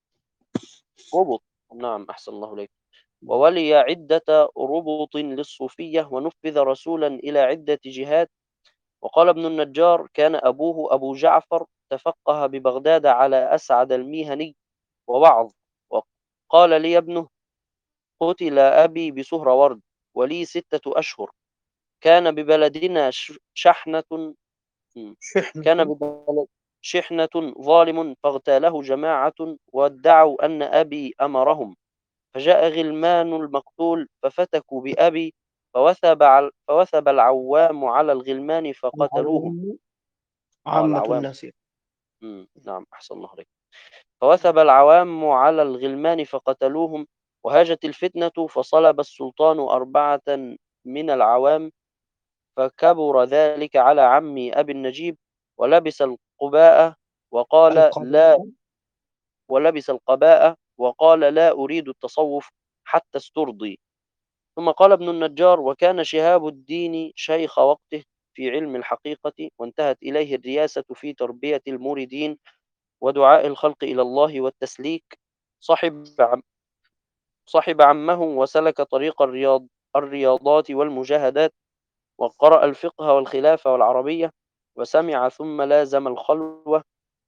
ربط. نعم، أحسن الله إليك. وولي عدة ربط للصوفية، ونفذ رسولا إلى عدة جهات. وقال ابن النجار: كان أبوه أبو جعفر تفقه ببغداد على أسعد الميهني ووعظ. وقال لي ابنه: قتل أبي بسهرورد ولي ستة أشهر. كان ببلدنا شحنة كان شحنة. ببلد شحنة ظالم، فاغتاله جماعة وادعوا أن أبي أمرهم، فجاء غلمان المقتول ففتكوا بأبي، فوثب, فوثب العوام على الغلمان فقتلوهم. العوام آه عامة العوام. الناس يعني. مم. نعم، أحسن الله عليك. فوثب العوام على الغلمان فقتلوهم، وهاجت الفتنة، فصلب السلطان أربعة من العوام، فكبر ذلك على عمي أبي النجيب، ولبس القباء وقال لا القبائل. ولبس القباء وقال: لا أريد التصوف حتى استرضي. ثم قال ابن النجار: وكان شهاب الدين شيخ وقته في علم الحقيقة، وانتهت إليه الرياسة في تربية الموردين ودعاء الخلق إلى الله والتسليك. صحب عم صحب عمه وسلك طريق الرياض الرياضات والمجاهدات، وقرأ الفقه والخلافة والعربية، وسمع ثم لازم الخلوة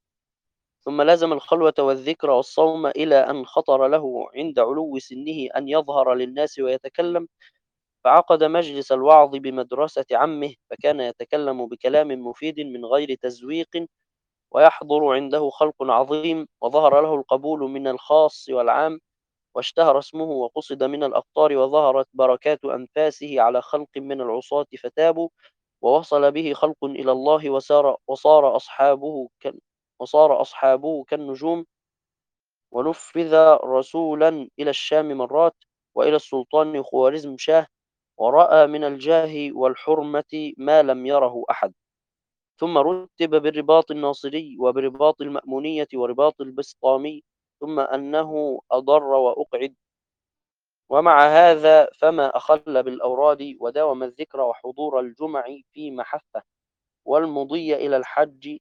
ثم لازم الخلوة والذكر والصوم، إلى أن خطر له عند علو سنه أن يظهر للناس ويتكلم، فعقد مجلس الوعظ بمدرسة عمه، فكان يتكلم بكلام مفيد من غير تزويق، ويحضر عنده خلق عظيم، وظهر له القبول من الخاص والعام، واشتهر اسمه وقصد من الأقطار، وظهرت بركات أنفاسه على خلق من العصاة فتابوا، ووصل به خلق إلى الله، وسار, وصار أصحابه كن وصار أصحابه كالنجوم. ونفذ رسولا إلى الشام مرات، وإلى السلطان خوارزم شاه، ورأى من الجاه والحرمة ما لم يره أحد. ثم رتب بالرباط الناصري، وبرباط المأمونية، ورباط البسطامي، ثم أنه أضر وأقعد. ومع هذا فما أخل بالأوراد، وداوم الذكر وحضور الجمع في محفة، والمضي إلى الحج،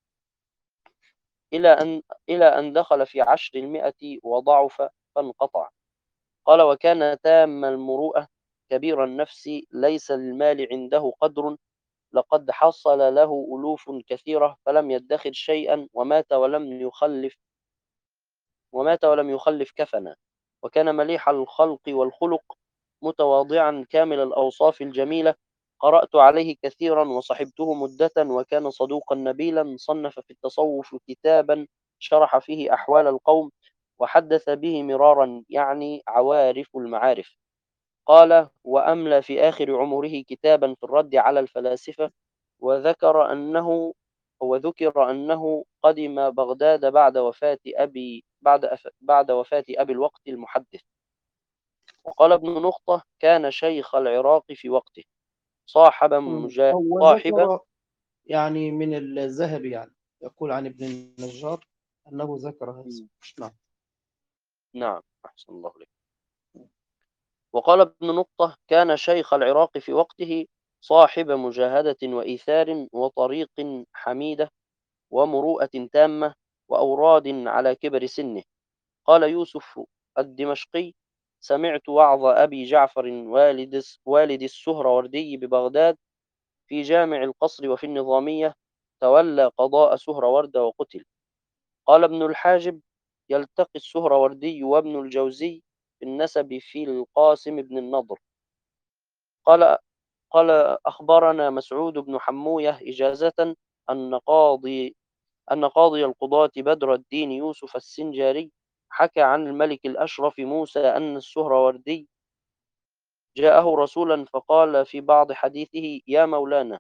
إلى أن, إلى أن دخل في عشر المئة وضعف فانقطع. قال: وكان تام المروءة كبير النفس، ليس للمال عنده قدر، لقد حصل له ألوف كثيرة فلم يدخر شيئا، ومات ولم يخلف ومات ولم يخلف كفنا. وكان مليح الخلق والخلق، متواضعا كامل الأوصاف الجميلة. قرأت عليه كثيرا وصحبته مدة، وكان صدوقا نبيلا، صنف في التصوف كتابا شرح فيه أحوال القوم، وحدث به مرارا، يعني عوارف المعارف. قال: وأملى في آخر عمره كتابا في الرد على الفلاسفة، وذكر أنه وذكر أنه قدم بغداد بعد وفاة أبي بعد أف- بعد وفاة أبي الوقت المحدث. وقال ابن نقطة: كان شيخ العراق في وقته، صاحب مم. مجا... هو صاحب ذكر يعني من الذهبي، يعني يقول عن ابن النجار أنه ذكر هذا. نعم. نعم، أحسن الله عليك. وقال ابن نقطة: كان شيخ العراق في وقته، صاحب مجاهدة وإيثار وطريق حميدة ومروءة تامة وأوراد على كبر سنه. قال يوسف الدمشقي: سمعت وعظ أبي جعفر والد والد السهروردي ببغداد في جامع القصر وفي النظامية، تولى قضاء سهروردة وقتل. قال ابن الحاجب: يلتقي السهروردي وابن الجوزي في النسب في القاسم بن النضر. قال قال أخبرنا مسعود بن حموية إجازة أن قاضي أن قاضي القضاة بدر الدين يوسف السنجاري حكى عن الملك الأشرف موسى أن السهروردي جاءه رسولا فقال في بعض حديثه: يا مولانا،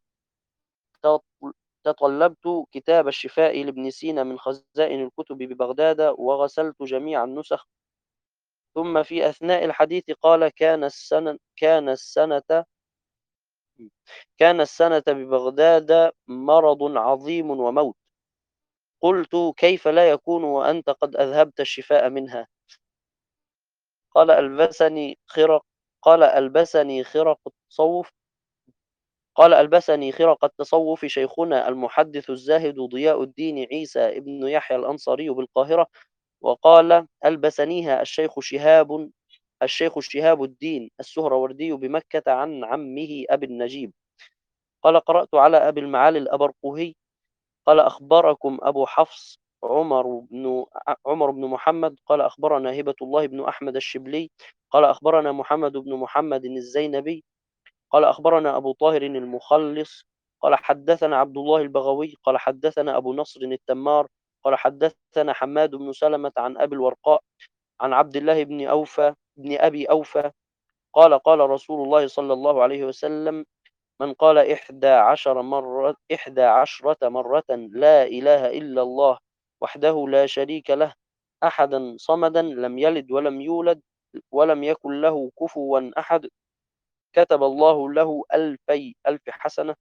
تطلبت كتاب الشفاء لابن سينا من خزائن الكتب ببغداد وغسلت جميع النسخ. ثم في أثناء الحديث قال: كان السنة كان السنة كان السنة ببغداد مرض عظيم وموت. قلت: كيف لا يكون وأنت قد أذهبت الشفاء منها؟ قال: ألبسني خرق قال ألبسني خرق التصوف قال ألبسني خرق التصوف شيخنا المحدث الزاهد ضياء الدين عيسى ابن يحيى الأنصاري بالقاهرة. وقال: ألبسنيها الشيخ شهاب الشيخ شهاب الدين السهروردي بمكة عن عمه أبي النجيب. قال: قرأت على أبي المعالي الأبرقهي. قال: أخبركم أبو حفص عمر بن عمر بن محمد. قال: أخبرنا هبة الله بن أحمد الشبلي. قال: أخبرنا محمد بن محمد الزينبي. قال: أخبرنا أبو طاهر المخلص. قال: حدثنا عبد الله البغوي. قال: حدثنا أبو نصر التمار. قال: حدثنا حماد بن سلمة عن أبي الورقاء عن عبد الله بن أوفى بن أبي أوفى قال: قال رسول الله صلى الله عليه وسلم: من قال إحدى عشر مرة إحدى عشرة مرة لا إله إلا الله وحده لا شريك له أحدا صمدا لم يلد ولم يولد ولم يكن له كفوا أحد، كتب الله له ألفي ألف حسنة.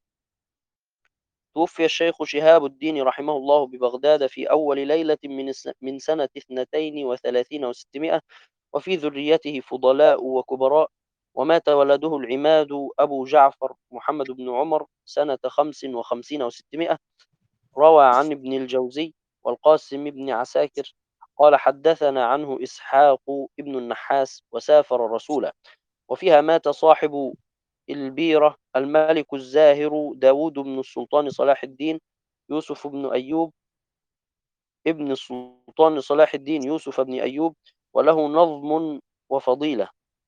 توفي الشيخ شهاب الدين رحمه الله ببغداد في أول ليلة من من سنة اثنتين وثلاثين وستمائة، وفي ذريته فضلاء وكبراء. ومات ولده العماد أبو جعفر محمد بن عمر سنة خمس وخمسين وستمائة. روى عن ابن الجوزي والقاسم بن عساكر قال: حدثنا عنه إسحاق ابن النحاس وسافر رسولا. وفيها مات صاحب البيرة الملك الزاهر داود بن السلطان صلاح الدين يوسف بن أيوب ابن السلطان صلاح الدين يوسف بن أيوب، وله نظم وفضيلة.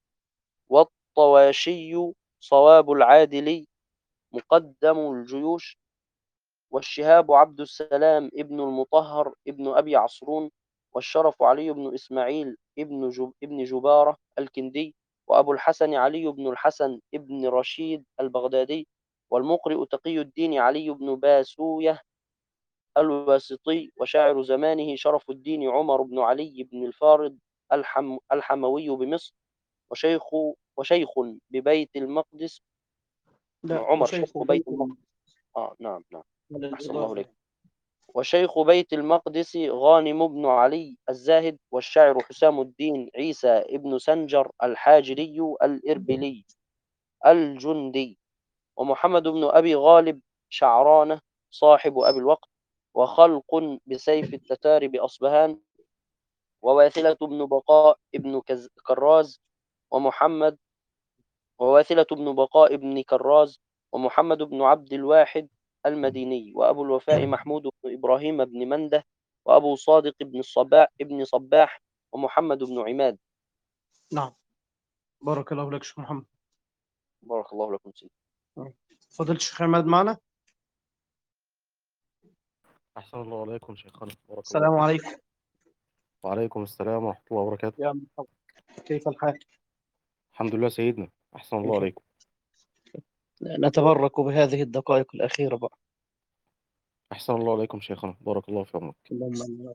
والطواشي صواب العادلي مقدم الجيوش. والشهاب عبد السلام ابن المطهر ابن أبي عصرون. والشرف علي بن إسماعيل ابن, جب ابن جبارة الكندي. وأبو الحسن علي بن الحسن ابن رشيد البغدادي. والمقرئ تقي الدين علي بن باسوية الواسطي. وشاعر زمانه شرف الدين عمر بن علي بن الفارض الحم الحموي بمصر. وشيخ وشيخ ببيت المقدس. لا، عمر شيخ وشيخ بيت بيت المقدس. آه نعم نعم. من أحسن الله الإضافة. إليك. وشيخ بيت المقدس غانم بن علي الزاهد. والشاعر حسام الدين عيسى ابن سنجر الحاجري الإربلي الجندي. ومحمد بن أبي غالب شعرانة صاحب أبي الوقت وخلق بسيف التتار بأصبهان. وواثلة بن بقاء ابن كز- كراز ومحمد وواثلة بن بقاء بن كراز ومحمد بن عبد الواحد المديني. وأبو الوفاء محمود بن إبراهيم بن منده. وأبو صادق بن الصباح ابن صباح ومحمد بن عماد. نعم. بارك الله لك شيخ محمد. بارك الله لكم سيدي. فضلت الشيخ عماد معنا. أحسن الله عليكم شيخنا، بارك الله السلام فيك. عليكم. وعليكم السلام ورحمة الله وبركاته. يا مرحبا، كيف الحال؟ الحمد لله سيدنا، أحسن الله كيف عليكم. نتبرك بهذه الدقائق الأخيرة بقى. أحسن الله عليكم شيخنا، بارك الله في عمرك. اللهم آمين.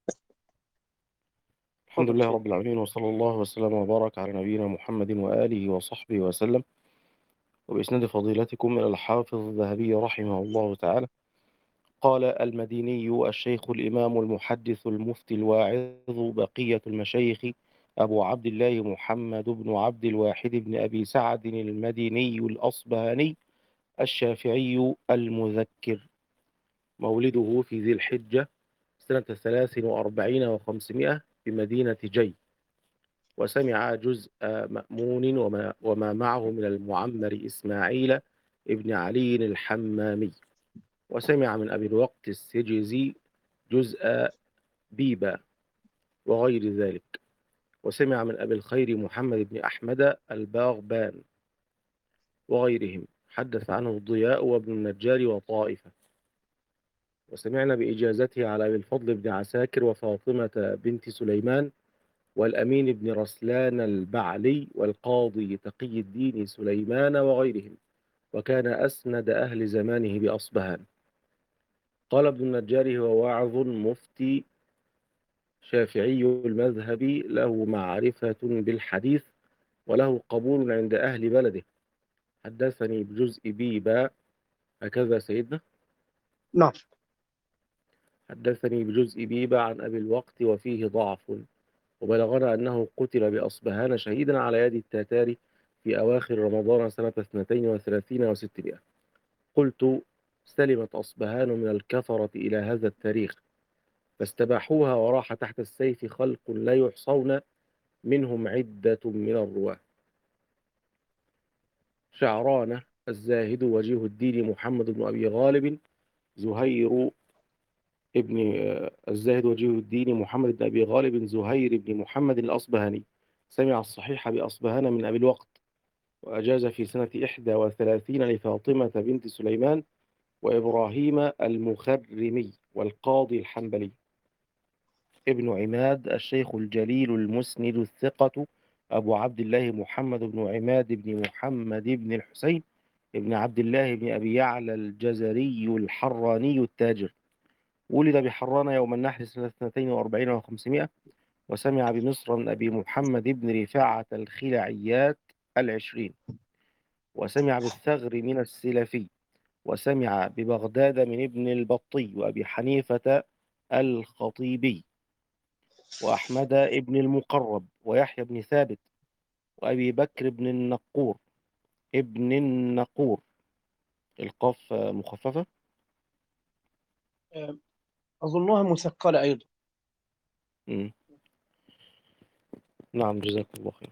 الحمد تفضل لله شيخ. رب العالمين، وصلى الله وسلم وبارك على نبينا محمد وآله وصحبه وسلم. وبإسناد فضيلتكم إلى الحافظ الذهبي رحمه الله تعالى، قال المديني الشيخ الإمام المحدث المفتي الواعظ بقية المشايخ أبو عبد الله محمد بن عبد الواحد بن أبي سعد المديني الأصبهاني الشافعي المذكر، مولده في ذي الحجة سنة ثلاث وأربعين وخمسمائة بمدينة جي، وسمع جزء مأمون وما, وما معه من المعمر إسماعيل ابن علي الحمامي، وسمع من أبي الوقت السجزي جزء بيبة وغير ذلك، وسمع من أبي الخير محمد بن أحمد الباغبان وغيرهم، حدث عنه الضياء وابن النجار وطائفة. وسمعنا بإجازته على أبي الفضل بن عساكر وفاطمة بنت سليمان والأمين بن رسلان البعلي والقاضي تقي الدين سليمان وغيرهم، وكان أسند أهل زمانه بأصبهان. قال ابن النجار هو واعظ مفتي شافعي المذهب، له معرفة بالحديث وله قبول عند أهل بلده. حدثني بجزء بيبا، هكذا سيدنا. نعم. حدثني بجزء بيبا عن أبي الوقت وفيه ضعف، وبلغنا أنه قتل بأصبهان شهيدا على يد التتار في أواخر رمضان سنة اثنتين وثلاثين وستمائة. قلت سلمت أصبهان من الكفرة إلى هذا التاريخ، فاستباحوها وراح تحت السيف خلق لا يحصون، منهم عدة من الرواة. شعران الزاهد وجيه الدين محمد بن أبي غالب زهير ابن الزاهد وجيه الدين محمد بن أبي غالب زهير بن محمد الأصبهاني، سمع الصحيح بأصبهان من أبي الوقت، وأجاز في سنة إحدى وثلاثين لفاطمة بنت سليمان وإبراهيم المخرمي والقاضي الحنبلي. ابن عماد الشيخ الجليل المسند الثقة أبو عبد الله محمد بن عماد بن محمد بن الحسين ابن عبد الله بن أبي يعلى الجزري الحراني التاجر، ولد بحران يوم النحر سنة اثنتين وأربعين وخمسمائة، وسمع بمصر من أبي محمد بن رفاعة الخلعيات العشرين، وسمع بالثغر من السلفي، وسمع ببغداد من ابن البطي وأبي حنيفة الخطيبي وأحمد ابن المقرب ويحيى بن ثابت وأبي بكر بن النقور ابن النقور، القاف مخففة. أظنها مثقلة أيضا. مم. نعم جزاك الله خير.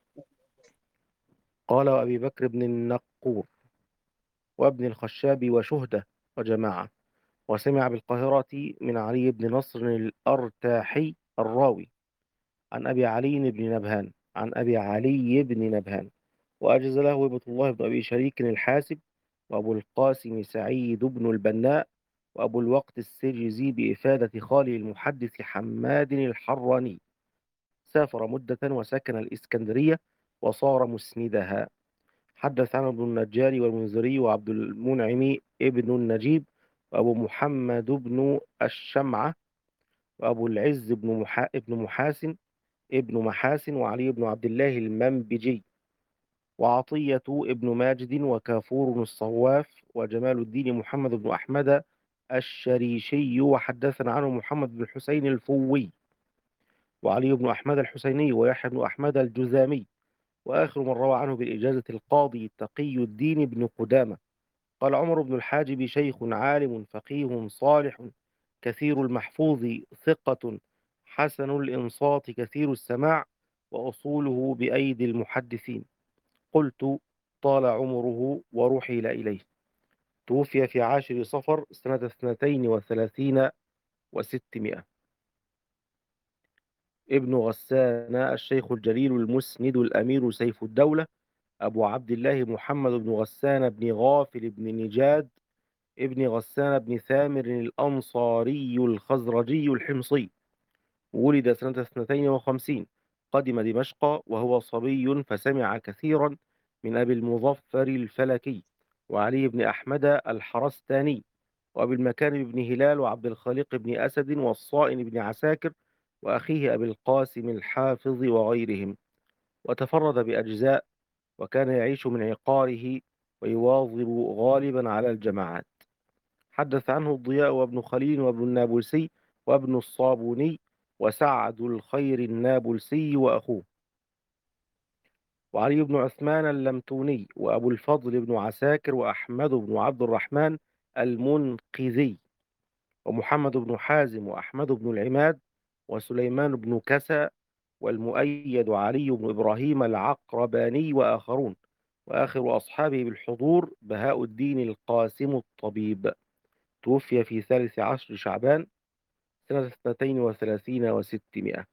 قال وأبي بكر بن النقور وابن الخشاب وشهدة وجماعة. وسمع بالقاهرة من علي بن نصر الأرتاحي الراوي عن أبي علي بن نبهان عن أبي علي بن نبهان، وأجز له هبة الله بن أبي شريك الحاسب وأبو القاسم سعيد بن البناء وأبو الوقت السجزي بإفادة خاله المحدث حماد الحراني. سافر مدة وسكن الإسكندرية وصار مسندها. حدث عنه ابن النجار والمنذري وعبد المنعم ابن النجيب وأبو محمد بن الشمعة وأبو العز بن محا... ابن محاسن ابن محاسن وعلي بن عبد الله المنبجي وعطية ابن ماجد وكافور الصواف وجمال الدين محمد بن أحمد الشريشي. وحدثنا عنه محمد بن الحسين الفوي وعلي بن أحمد الحسيني ويحيى بن أحمد الجذامي. وآخر من روى عنه بالإجازة القاضي تقي الدين بن قدامة. قال عمر بن الحاجب شيخ عالم فقيه صالح كثير المحفوظ ثقة حسن الإنصات كثير السماع وأصوله بأيدي المحدثين. قلت طال عمره ورحل إليه. توفي في عاشر صفر سنة اثنتين وثلاثين وستمائة. ابن غسان الشيخ الجليل المسند الأمير سيف الدولة أبو عبد الله محمد بن غسان بن غافل بن نجاد ابن غسان بن ثامر الأنصاري الخزرجي الحمصي، ولد سنة اثنتين وخمسين، قدم دمشق وهو صبي فسمع كثيرا من أبي المظفر الفلكي وعلي بن أحمد الحرستاني وأبي المكارم بن هلال وعبد الخالق بن أسد والصائن بن عساكر وأخيه أبي القاسم الحافظ وغيرهم، وتفرد بأجزاء، وكان يعيش من عقاره ويواظب غالبا على الجماعات. حدث عنه الضياء وابن خليل وابن النابلسي وابن الصابوني وسعد الخير النابلسي وأخوه، وعلي بن عثمان اللمتوني وأبو الفضل بن عساكر وأحمد بن عبد الرحمن المنقذي ومحمد بن حازم وأحمد بن العماد وسليمان بن كسى والمؤيد وعلي بن إبراهيم العقرباني وآخرون. وآخر أصحابه بالحضور بهاء الدين القاسم الطبيب، توفي في ثالث عشر شعبان سنة اثنتين وثلاثين وستمائة.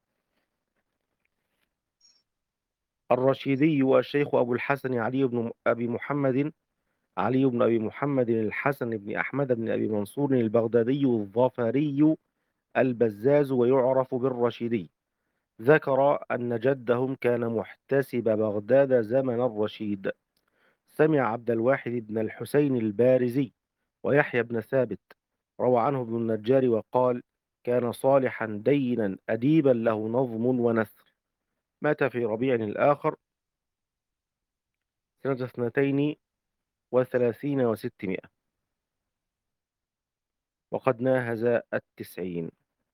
الرشيدي والشيخ أبو الحسن علي بن أبي محمد علي بن أبي محمد الحسن بن أحمد بن أبي منصور البغدادي الظفري البزاز، ويعرف بالرشيدي. ذكر أن جدهم كان محتسب بغداد زمن الرشيد. سمع عبد الواحد بن الحسين البارزي ويحيى بن ثابت روى عنه ابن النجار وقال: كان صالحا دينا أديبا له نظم ونثر. مات في ربيع الآخر سنة اثنتين وثلاثين وستمائة، وقد ناهز التسعين.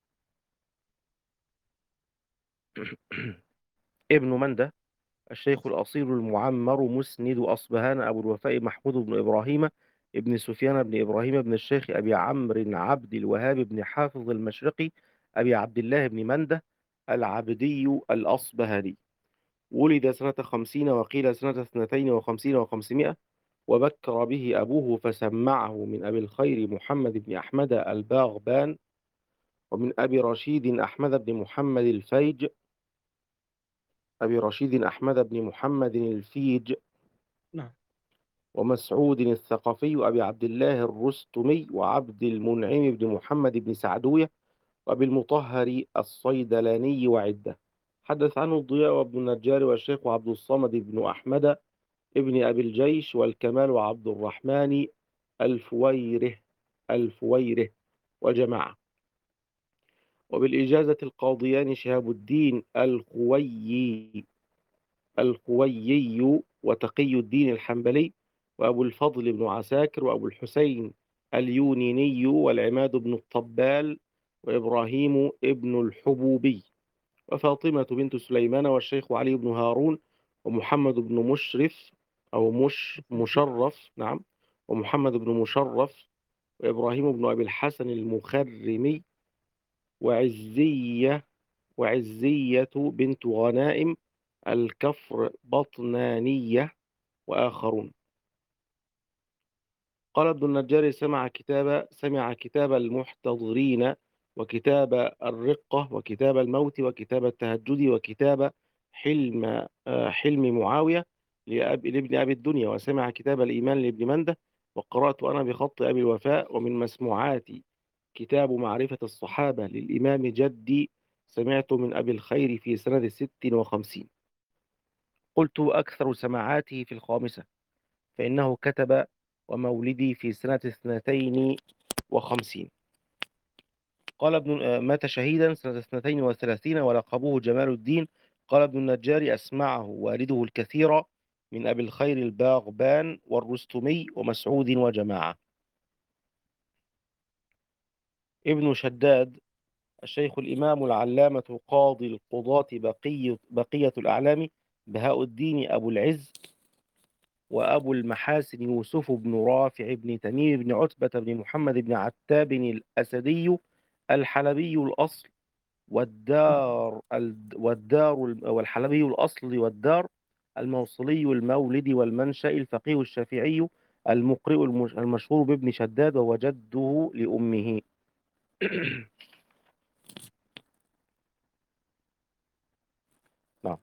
ابن منده الشيخ الأصيل المعمر مسند أصبهان أبو الوفاء محمود بن إبراهيم ابن سفيان بن إبراهيم بن الشيخ أبي عمرو عبد الوهاب بن حافظ المشرقي أبي عبد الله بن منده العبدي الأصبهاني، ولد سنة خمسين وقيل سنة اثنتين وخمسين وخمسمائة، وبكر به أبوه فسمعه من أبي الخير محمد بن أحمد الباغبان، ومن أبي رشيد أحمد بن محمد الفيج أبي رشيد أحمد بن محمد الفيج نعم. ومسعود الثقفي وأبي عبد الله الرستمي وعبد المنعم بن محمد بن سعدوية وأبي المطهر الصيدلاني وعدة. حدث عنه الضياء وابن النجار والشيخ عبد الصمد بن أحمد ابن أبي الجيش والكمال وعبد الرحمن الفويره الفويره وجماعة. وبالإجازة القاضيان شهاب الدين الخويي الخويي وتقي الدين الحنبلي وأبو الفضل بن عساكر وأبو الحسين اليونيني والعماد بن الطبال وإبراهيم ابن الحبوبي وفاطمة بنت سليمان والشيخ علي بن هارون ومحمد بن مشرف أو مش مشرف نعم ومحمد بن مشرف وإبراهيم بن أبي الحسن المخرمي وعزية وعزية بنت غنائم الكفر بطنانية وآخرون. قال ابن النجار: سمع كتاب سمع كتاب المحتضرين وكتاب الرقة وكتاب الموت وكتاب التهجد وكتاب حلم آه، حلم معاوية لأب لابن أبي الدنيا، وسمع كتاب الإيمان لابن منده، وقرأت أنا بخط أبي الوفاء. ومن مسموعاتي كتاب معرفة الصحابة للإمام جدي، سمعت من أبي الخير في سنة ست وخمسين. قلت: أكثر سماعاته في الخامسة، فإنه كتب: ومولدي في سنة اثنتين وخمسين. قال ابن آه، مات شهيدا سنة اثنتين وثلاثين ولقبوه جمال الدين. قال ابن النجار: أسمعه والده الكثير من أبي الخير الباغبان والرستمي ومسعود وجماعة. ابن شداد الشيخ الإمام العلامة قاضي القضاة بقية, بقية الأعلام بهاء الدين أبو العز وأبو المحاسن يوسف بن رافع بن تميم بن عتبة بن محمد بن عتاب الأسدي الحلبي الأصل والدار والدار والحلبي الأصل والدار الموصلي المولد والمنشأ الفقيه الشافعي المقرئ المشهور بابن شداد، وهو جده لأمه. نعم.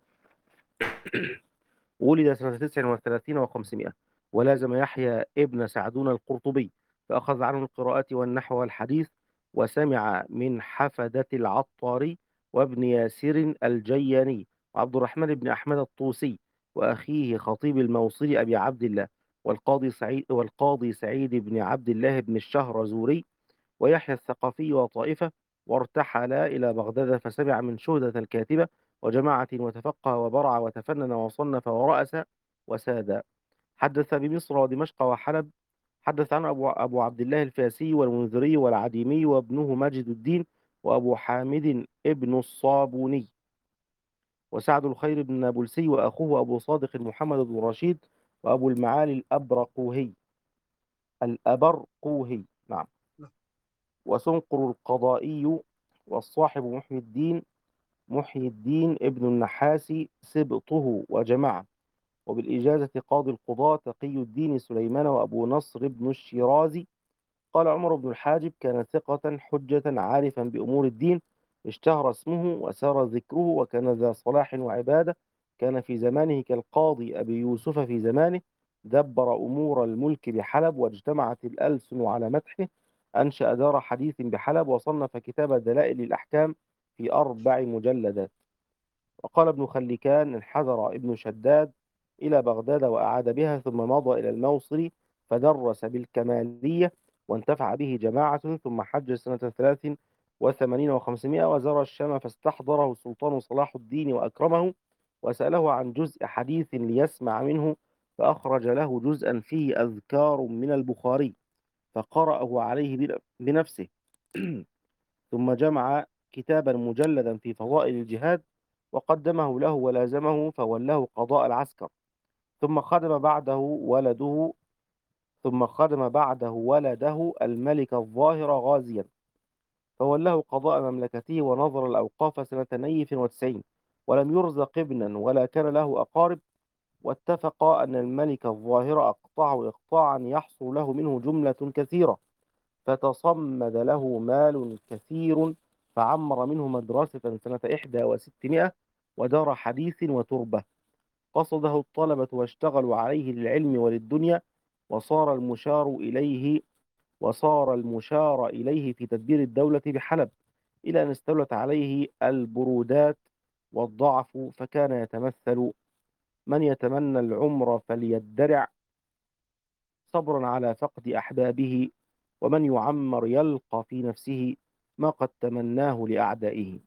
ولد سنة تسع وثلاثين وخمسمائة، ولازم يحيى ابن سعدون القرطبي، فأخذ عنه القراءة والنحو والحديث، وسمع من حفدة العطاري وابن ياسر الجياني وعبد الرحمن بن أحمد الطوسي وأخيه خطيب الموصل أبي عبد الله والقاضي سعيد والقاضي سعيد بن عبد الله بن الشهرزوري ويحيى الثقفي وطائفة، وارتحل إلى بغداد فسمع من شهدة الكاتبة وجماعة، وتفقه وبرع وتفنن وصنف ورأس وساد. حدث بمصر ودمشق وحلب. حدث عنه أبو, أبو عبد الله الفاسي والمنذري والعديمي وابنه ماجد الدين وأبو حامد ابن الصابوني وسعد الخير بن نابلسي وأخوه أبو صادق محمد بن رشيد وأبو المعالي الأبرقوهي الأبرقوهي نعم، وسنقر القضائي، والصاحب محي الدين محي الدين ابن النحاسي سبطه وجماعة. وبالإجازة قاضي القضاة تقي الدين سليمان وأبو نصر بن الشيرازي. قال عمر بن الحاجب: كان ثقة حجة عارفا بأمور الدين، اشتهر اسمه وسار ذكره، وكان ذا صلاح وعبادة. كان في زمانه كالقاضي أبي يوسف في زمانه، دبر أمور الملك بحلب، واجتمعت الألسن على مدحه. أنشأ دار حديث بحلب، وصنف كتاب دلائل الأحكام في أربع مجلدات. وقال ابن خلكان: انحدر ابن شداد إلى بغداد وأعاد بها، ثم مضى إلى الموصل فدرس بالكمالية، وانتفع به جماعة. ثم حج سنة ثلاث وثمانين وخمسمائة وزار الشام، فاستحضره السلطان صلاح الدين وأكرمه، وسأله عن جزء حديث ليسمع منه، فأخرج له جزءا فيه أذكار من البخاري، فقرأه عليه بنفسه. ثم جمع كتابا مجلدا في فضائل الجهاد، وقدمه له ولازمه، فولاه قضاء العسكر. ثم خدم بعده ولده ثم خدم بعده ولده الملك الظاهر غازيا، فولاه قضاء مملكته ونظر الأوقاف سنة نيف وتسعين، ولم يرزق ابنا ولا كان له أقارب. واتفق أن الملك الظاهر أقطعه إقطاعا يحصل له منه جملة كثيرة، فتصمد له مال كثير، فعمر منه مدرسة سنة إحدى وستمائة ودار حديث وتربة. قصده الطلبة واشتغلوا عليه للعلم وللدنيا، وصار المشار إليه وصار المشار إليه في تدبير الدولة بحلب، إلى أن استولت عليه البرودات والضعف، فكان يتمثل: من يتمنى العمر فليدرع، صبرا على فقد أحبابه، ومن يعمر يلقى في نفسه ما قد تمناه لأعدائه.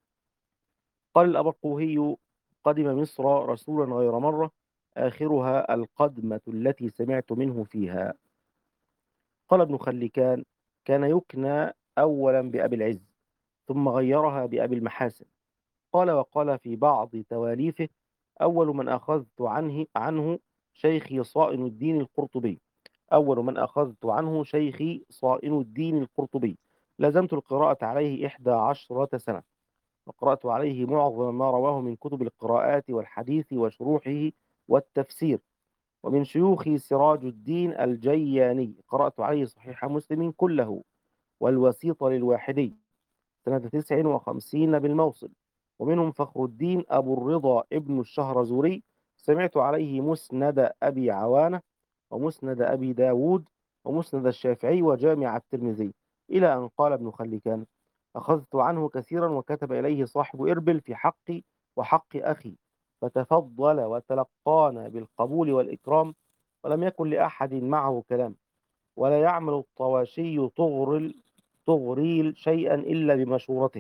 قال الأبرقوهي: قدم مصر رسولا غير مرة، آخرها القدمة التي سمعت منه فيها. قال ابن خلكان: كان يكنى أولا بأبي العز، ثم غيرها بأبي المحاسن. قال: وقال في بعض تواليفه: أول من أخذت عنه عنه شيخي صائن الدين القرطبي أول من أخذت عنه شيخي صائن الدين القرطبي لزمت القراءة عليه إحدى عشرة سنة، وقرأت عليه معظم ما رواه من كتب القراءات والحديث وشروحه والتفسير. ومن شيوخي سراج الدين الجياني، قرأت عليه صحيح مسلم كله والوسيط للواحدي سنة تسع وخمسين بالموصل. ومنهم فخر الدين أبو الرضا ابن الشهرزوري، سمعت عليه مسند أبي عوانة ومسند أبي داود ومسند الشافعي وجامع الترمذي، إلى أن قال ابن خلكان: أخذت عنه كثيرا، وكتب إليه صاحب إربل في حقي وحق أخي، فتفضل وتلقانا بالقبول والإكرام، ولم يكن لأحد معه كلام، ولا يعمل الطواشي طغرل تغريل شيئا إلا بمشورته.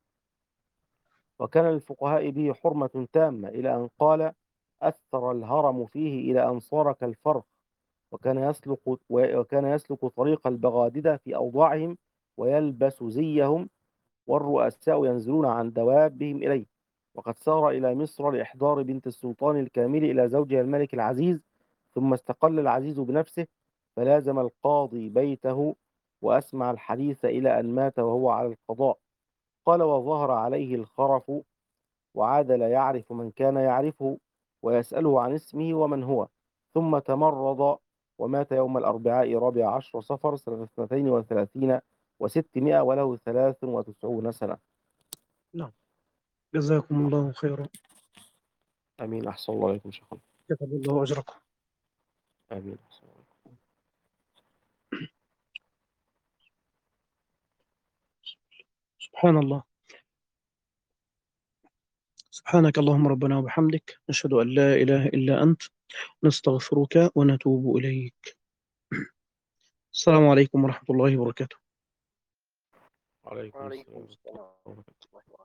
وكان للفقهاء به حرمة تامة، إلى أن قال: أثر الهرم فيه إلى أن صار كالفرخ. وكان يسلك وكان يسلك طريق البغاددة في أوضاعهم، ويلبس زيهم، والرؤساء ينزلون عن دوابهم إليه. وقد سار إلى مصر لإحضار بنت السلطان الكامل إلى زوجها الملك العزيز، ثم استقل العزيز بنفسه، فلازم القاضي بيته، وأسمع الحديث إلى أن مات وهو على القضاء. قال: وظهر عليه الخرف، وعاد لا يعرف من كان يعرفه، ويسأله عن اسمه ومن هو. ثم تمرض، ومات يوم الأربعاء رابع عشر صفر سنة اثنتين وثلاثين وستمائة، وله ثلاث وتسعون سنة. نعم، جزاكم الله خيرا. آمين. أحسن الله عليكم شيخنا. كتب الله أجركم. آمين. أحسن الله. سبحان الله. سبحانك اللهم ربنا وبحمدك، نشهد أن لا إله إلا أنت، نستغفرك ونتوب إليك. السلام عليكم ورحمة الله وبركاته. عليكم وعليكم السلام ورحمة السلام الله وبركاته. ورحمة الله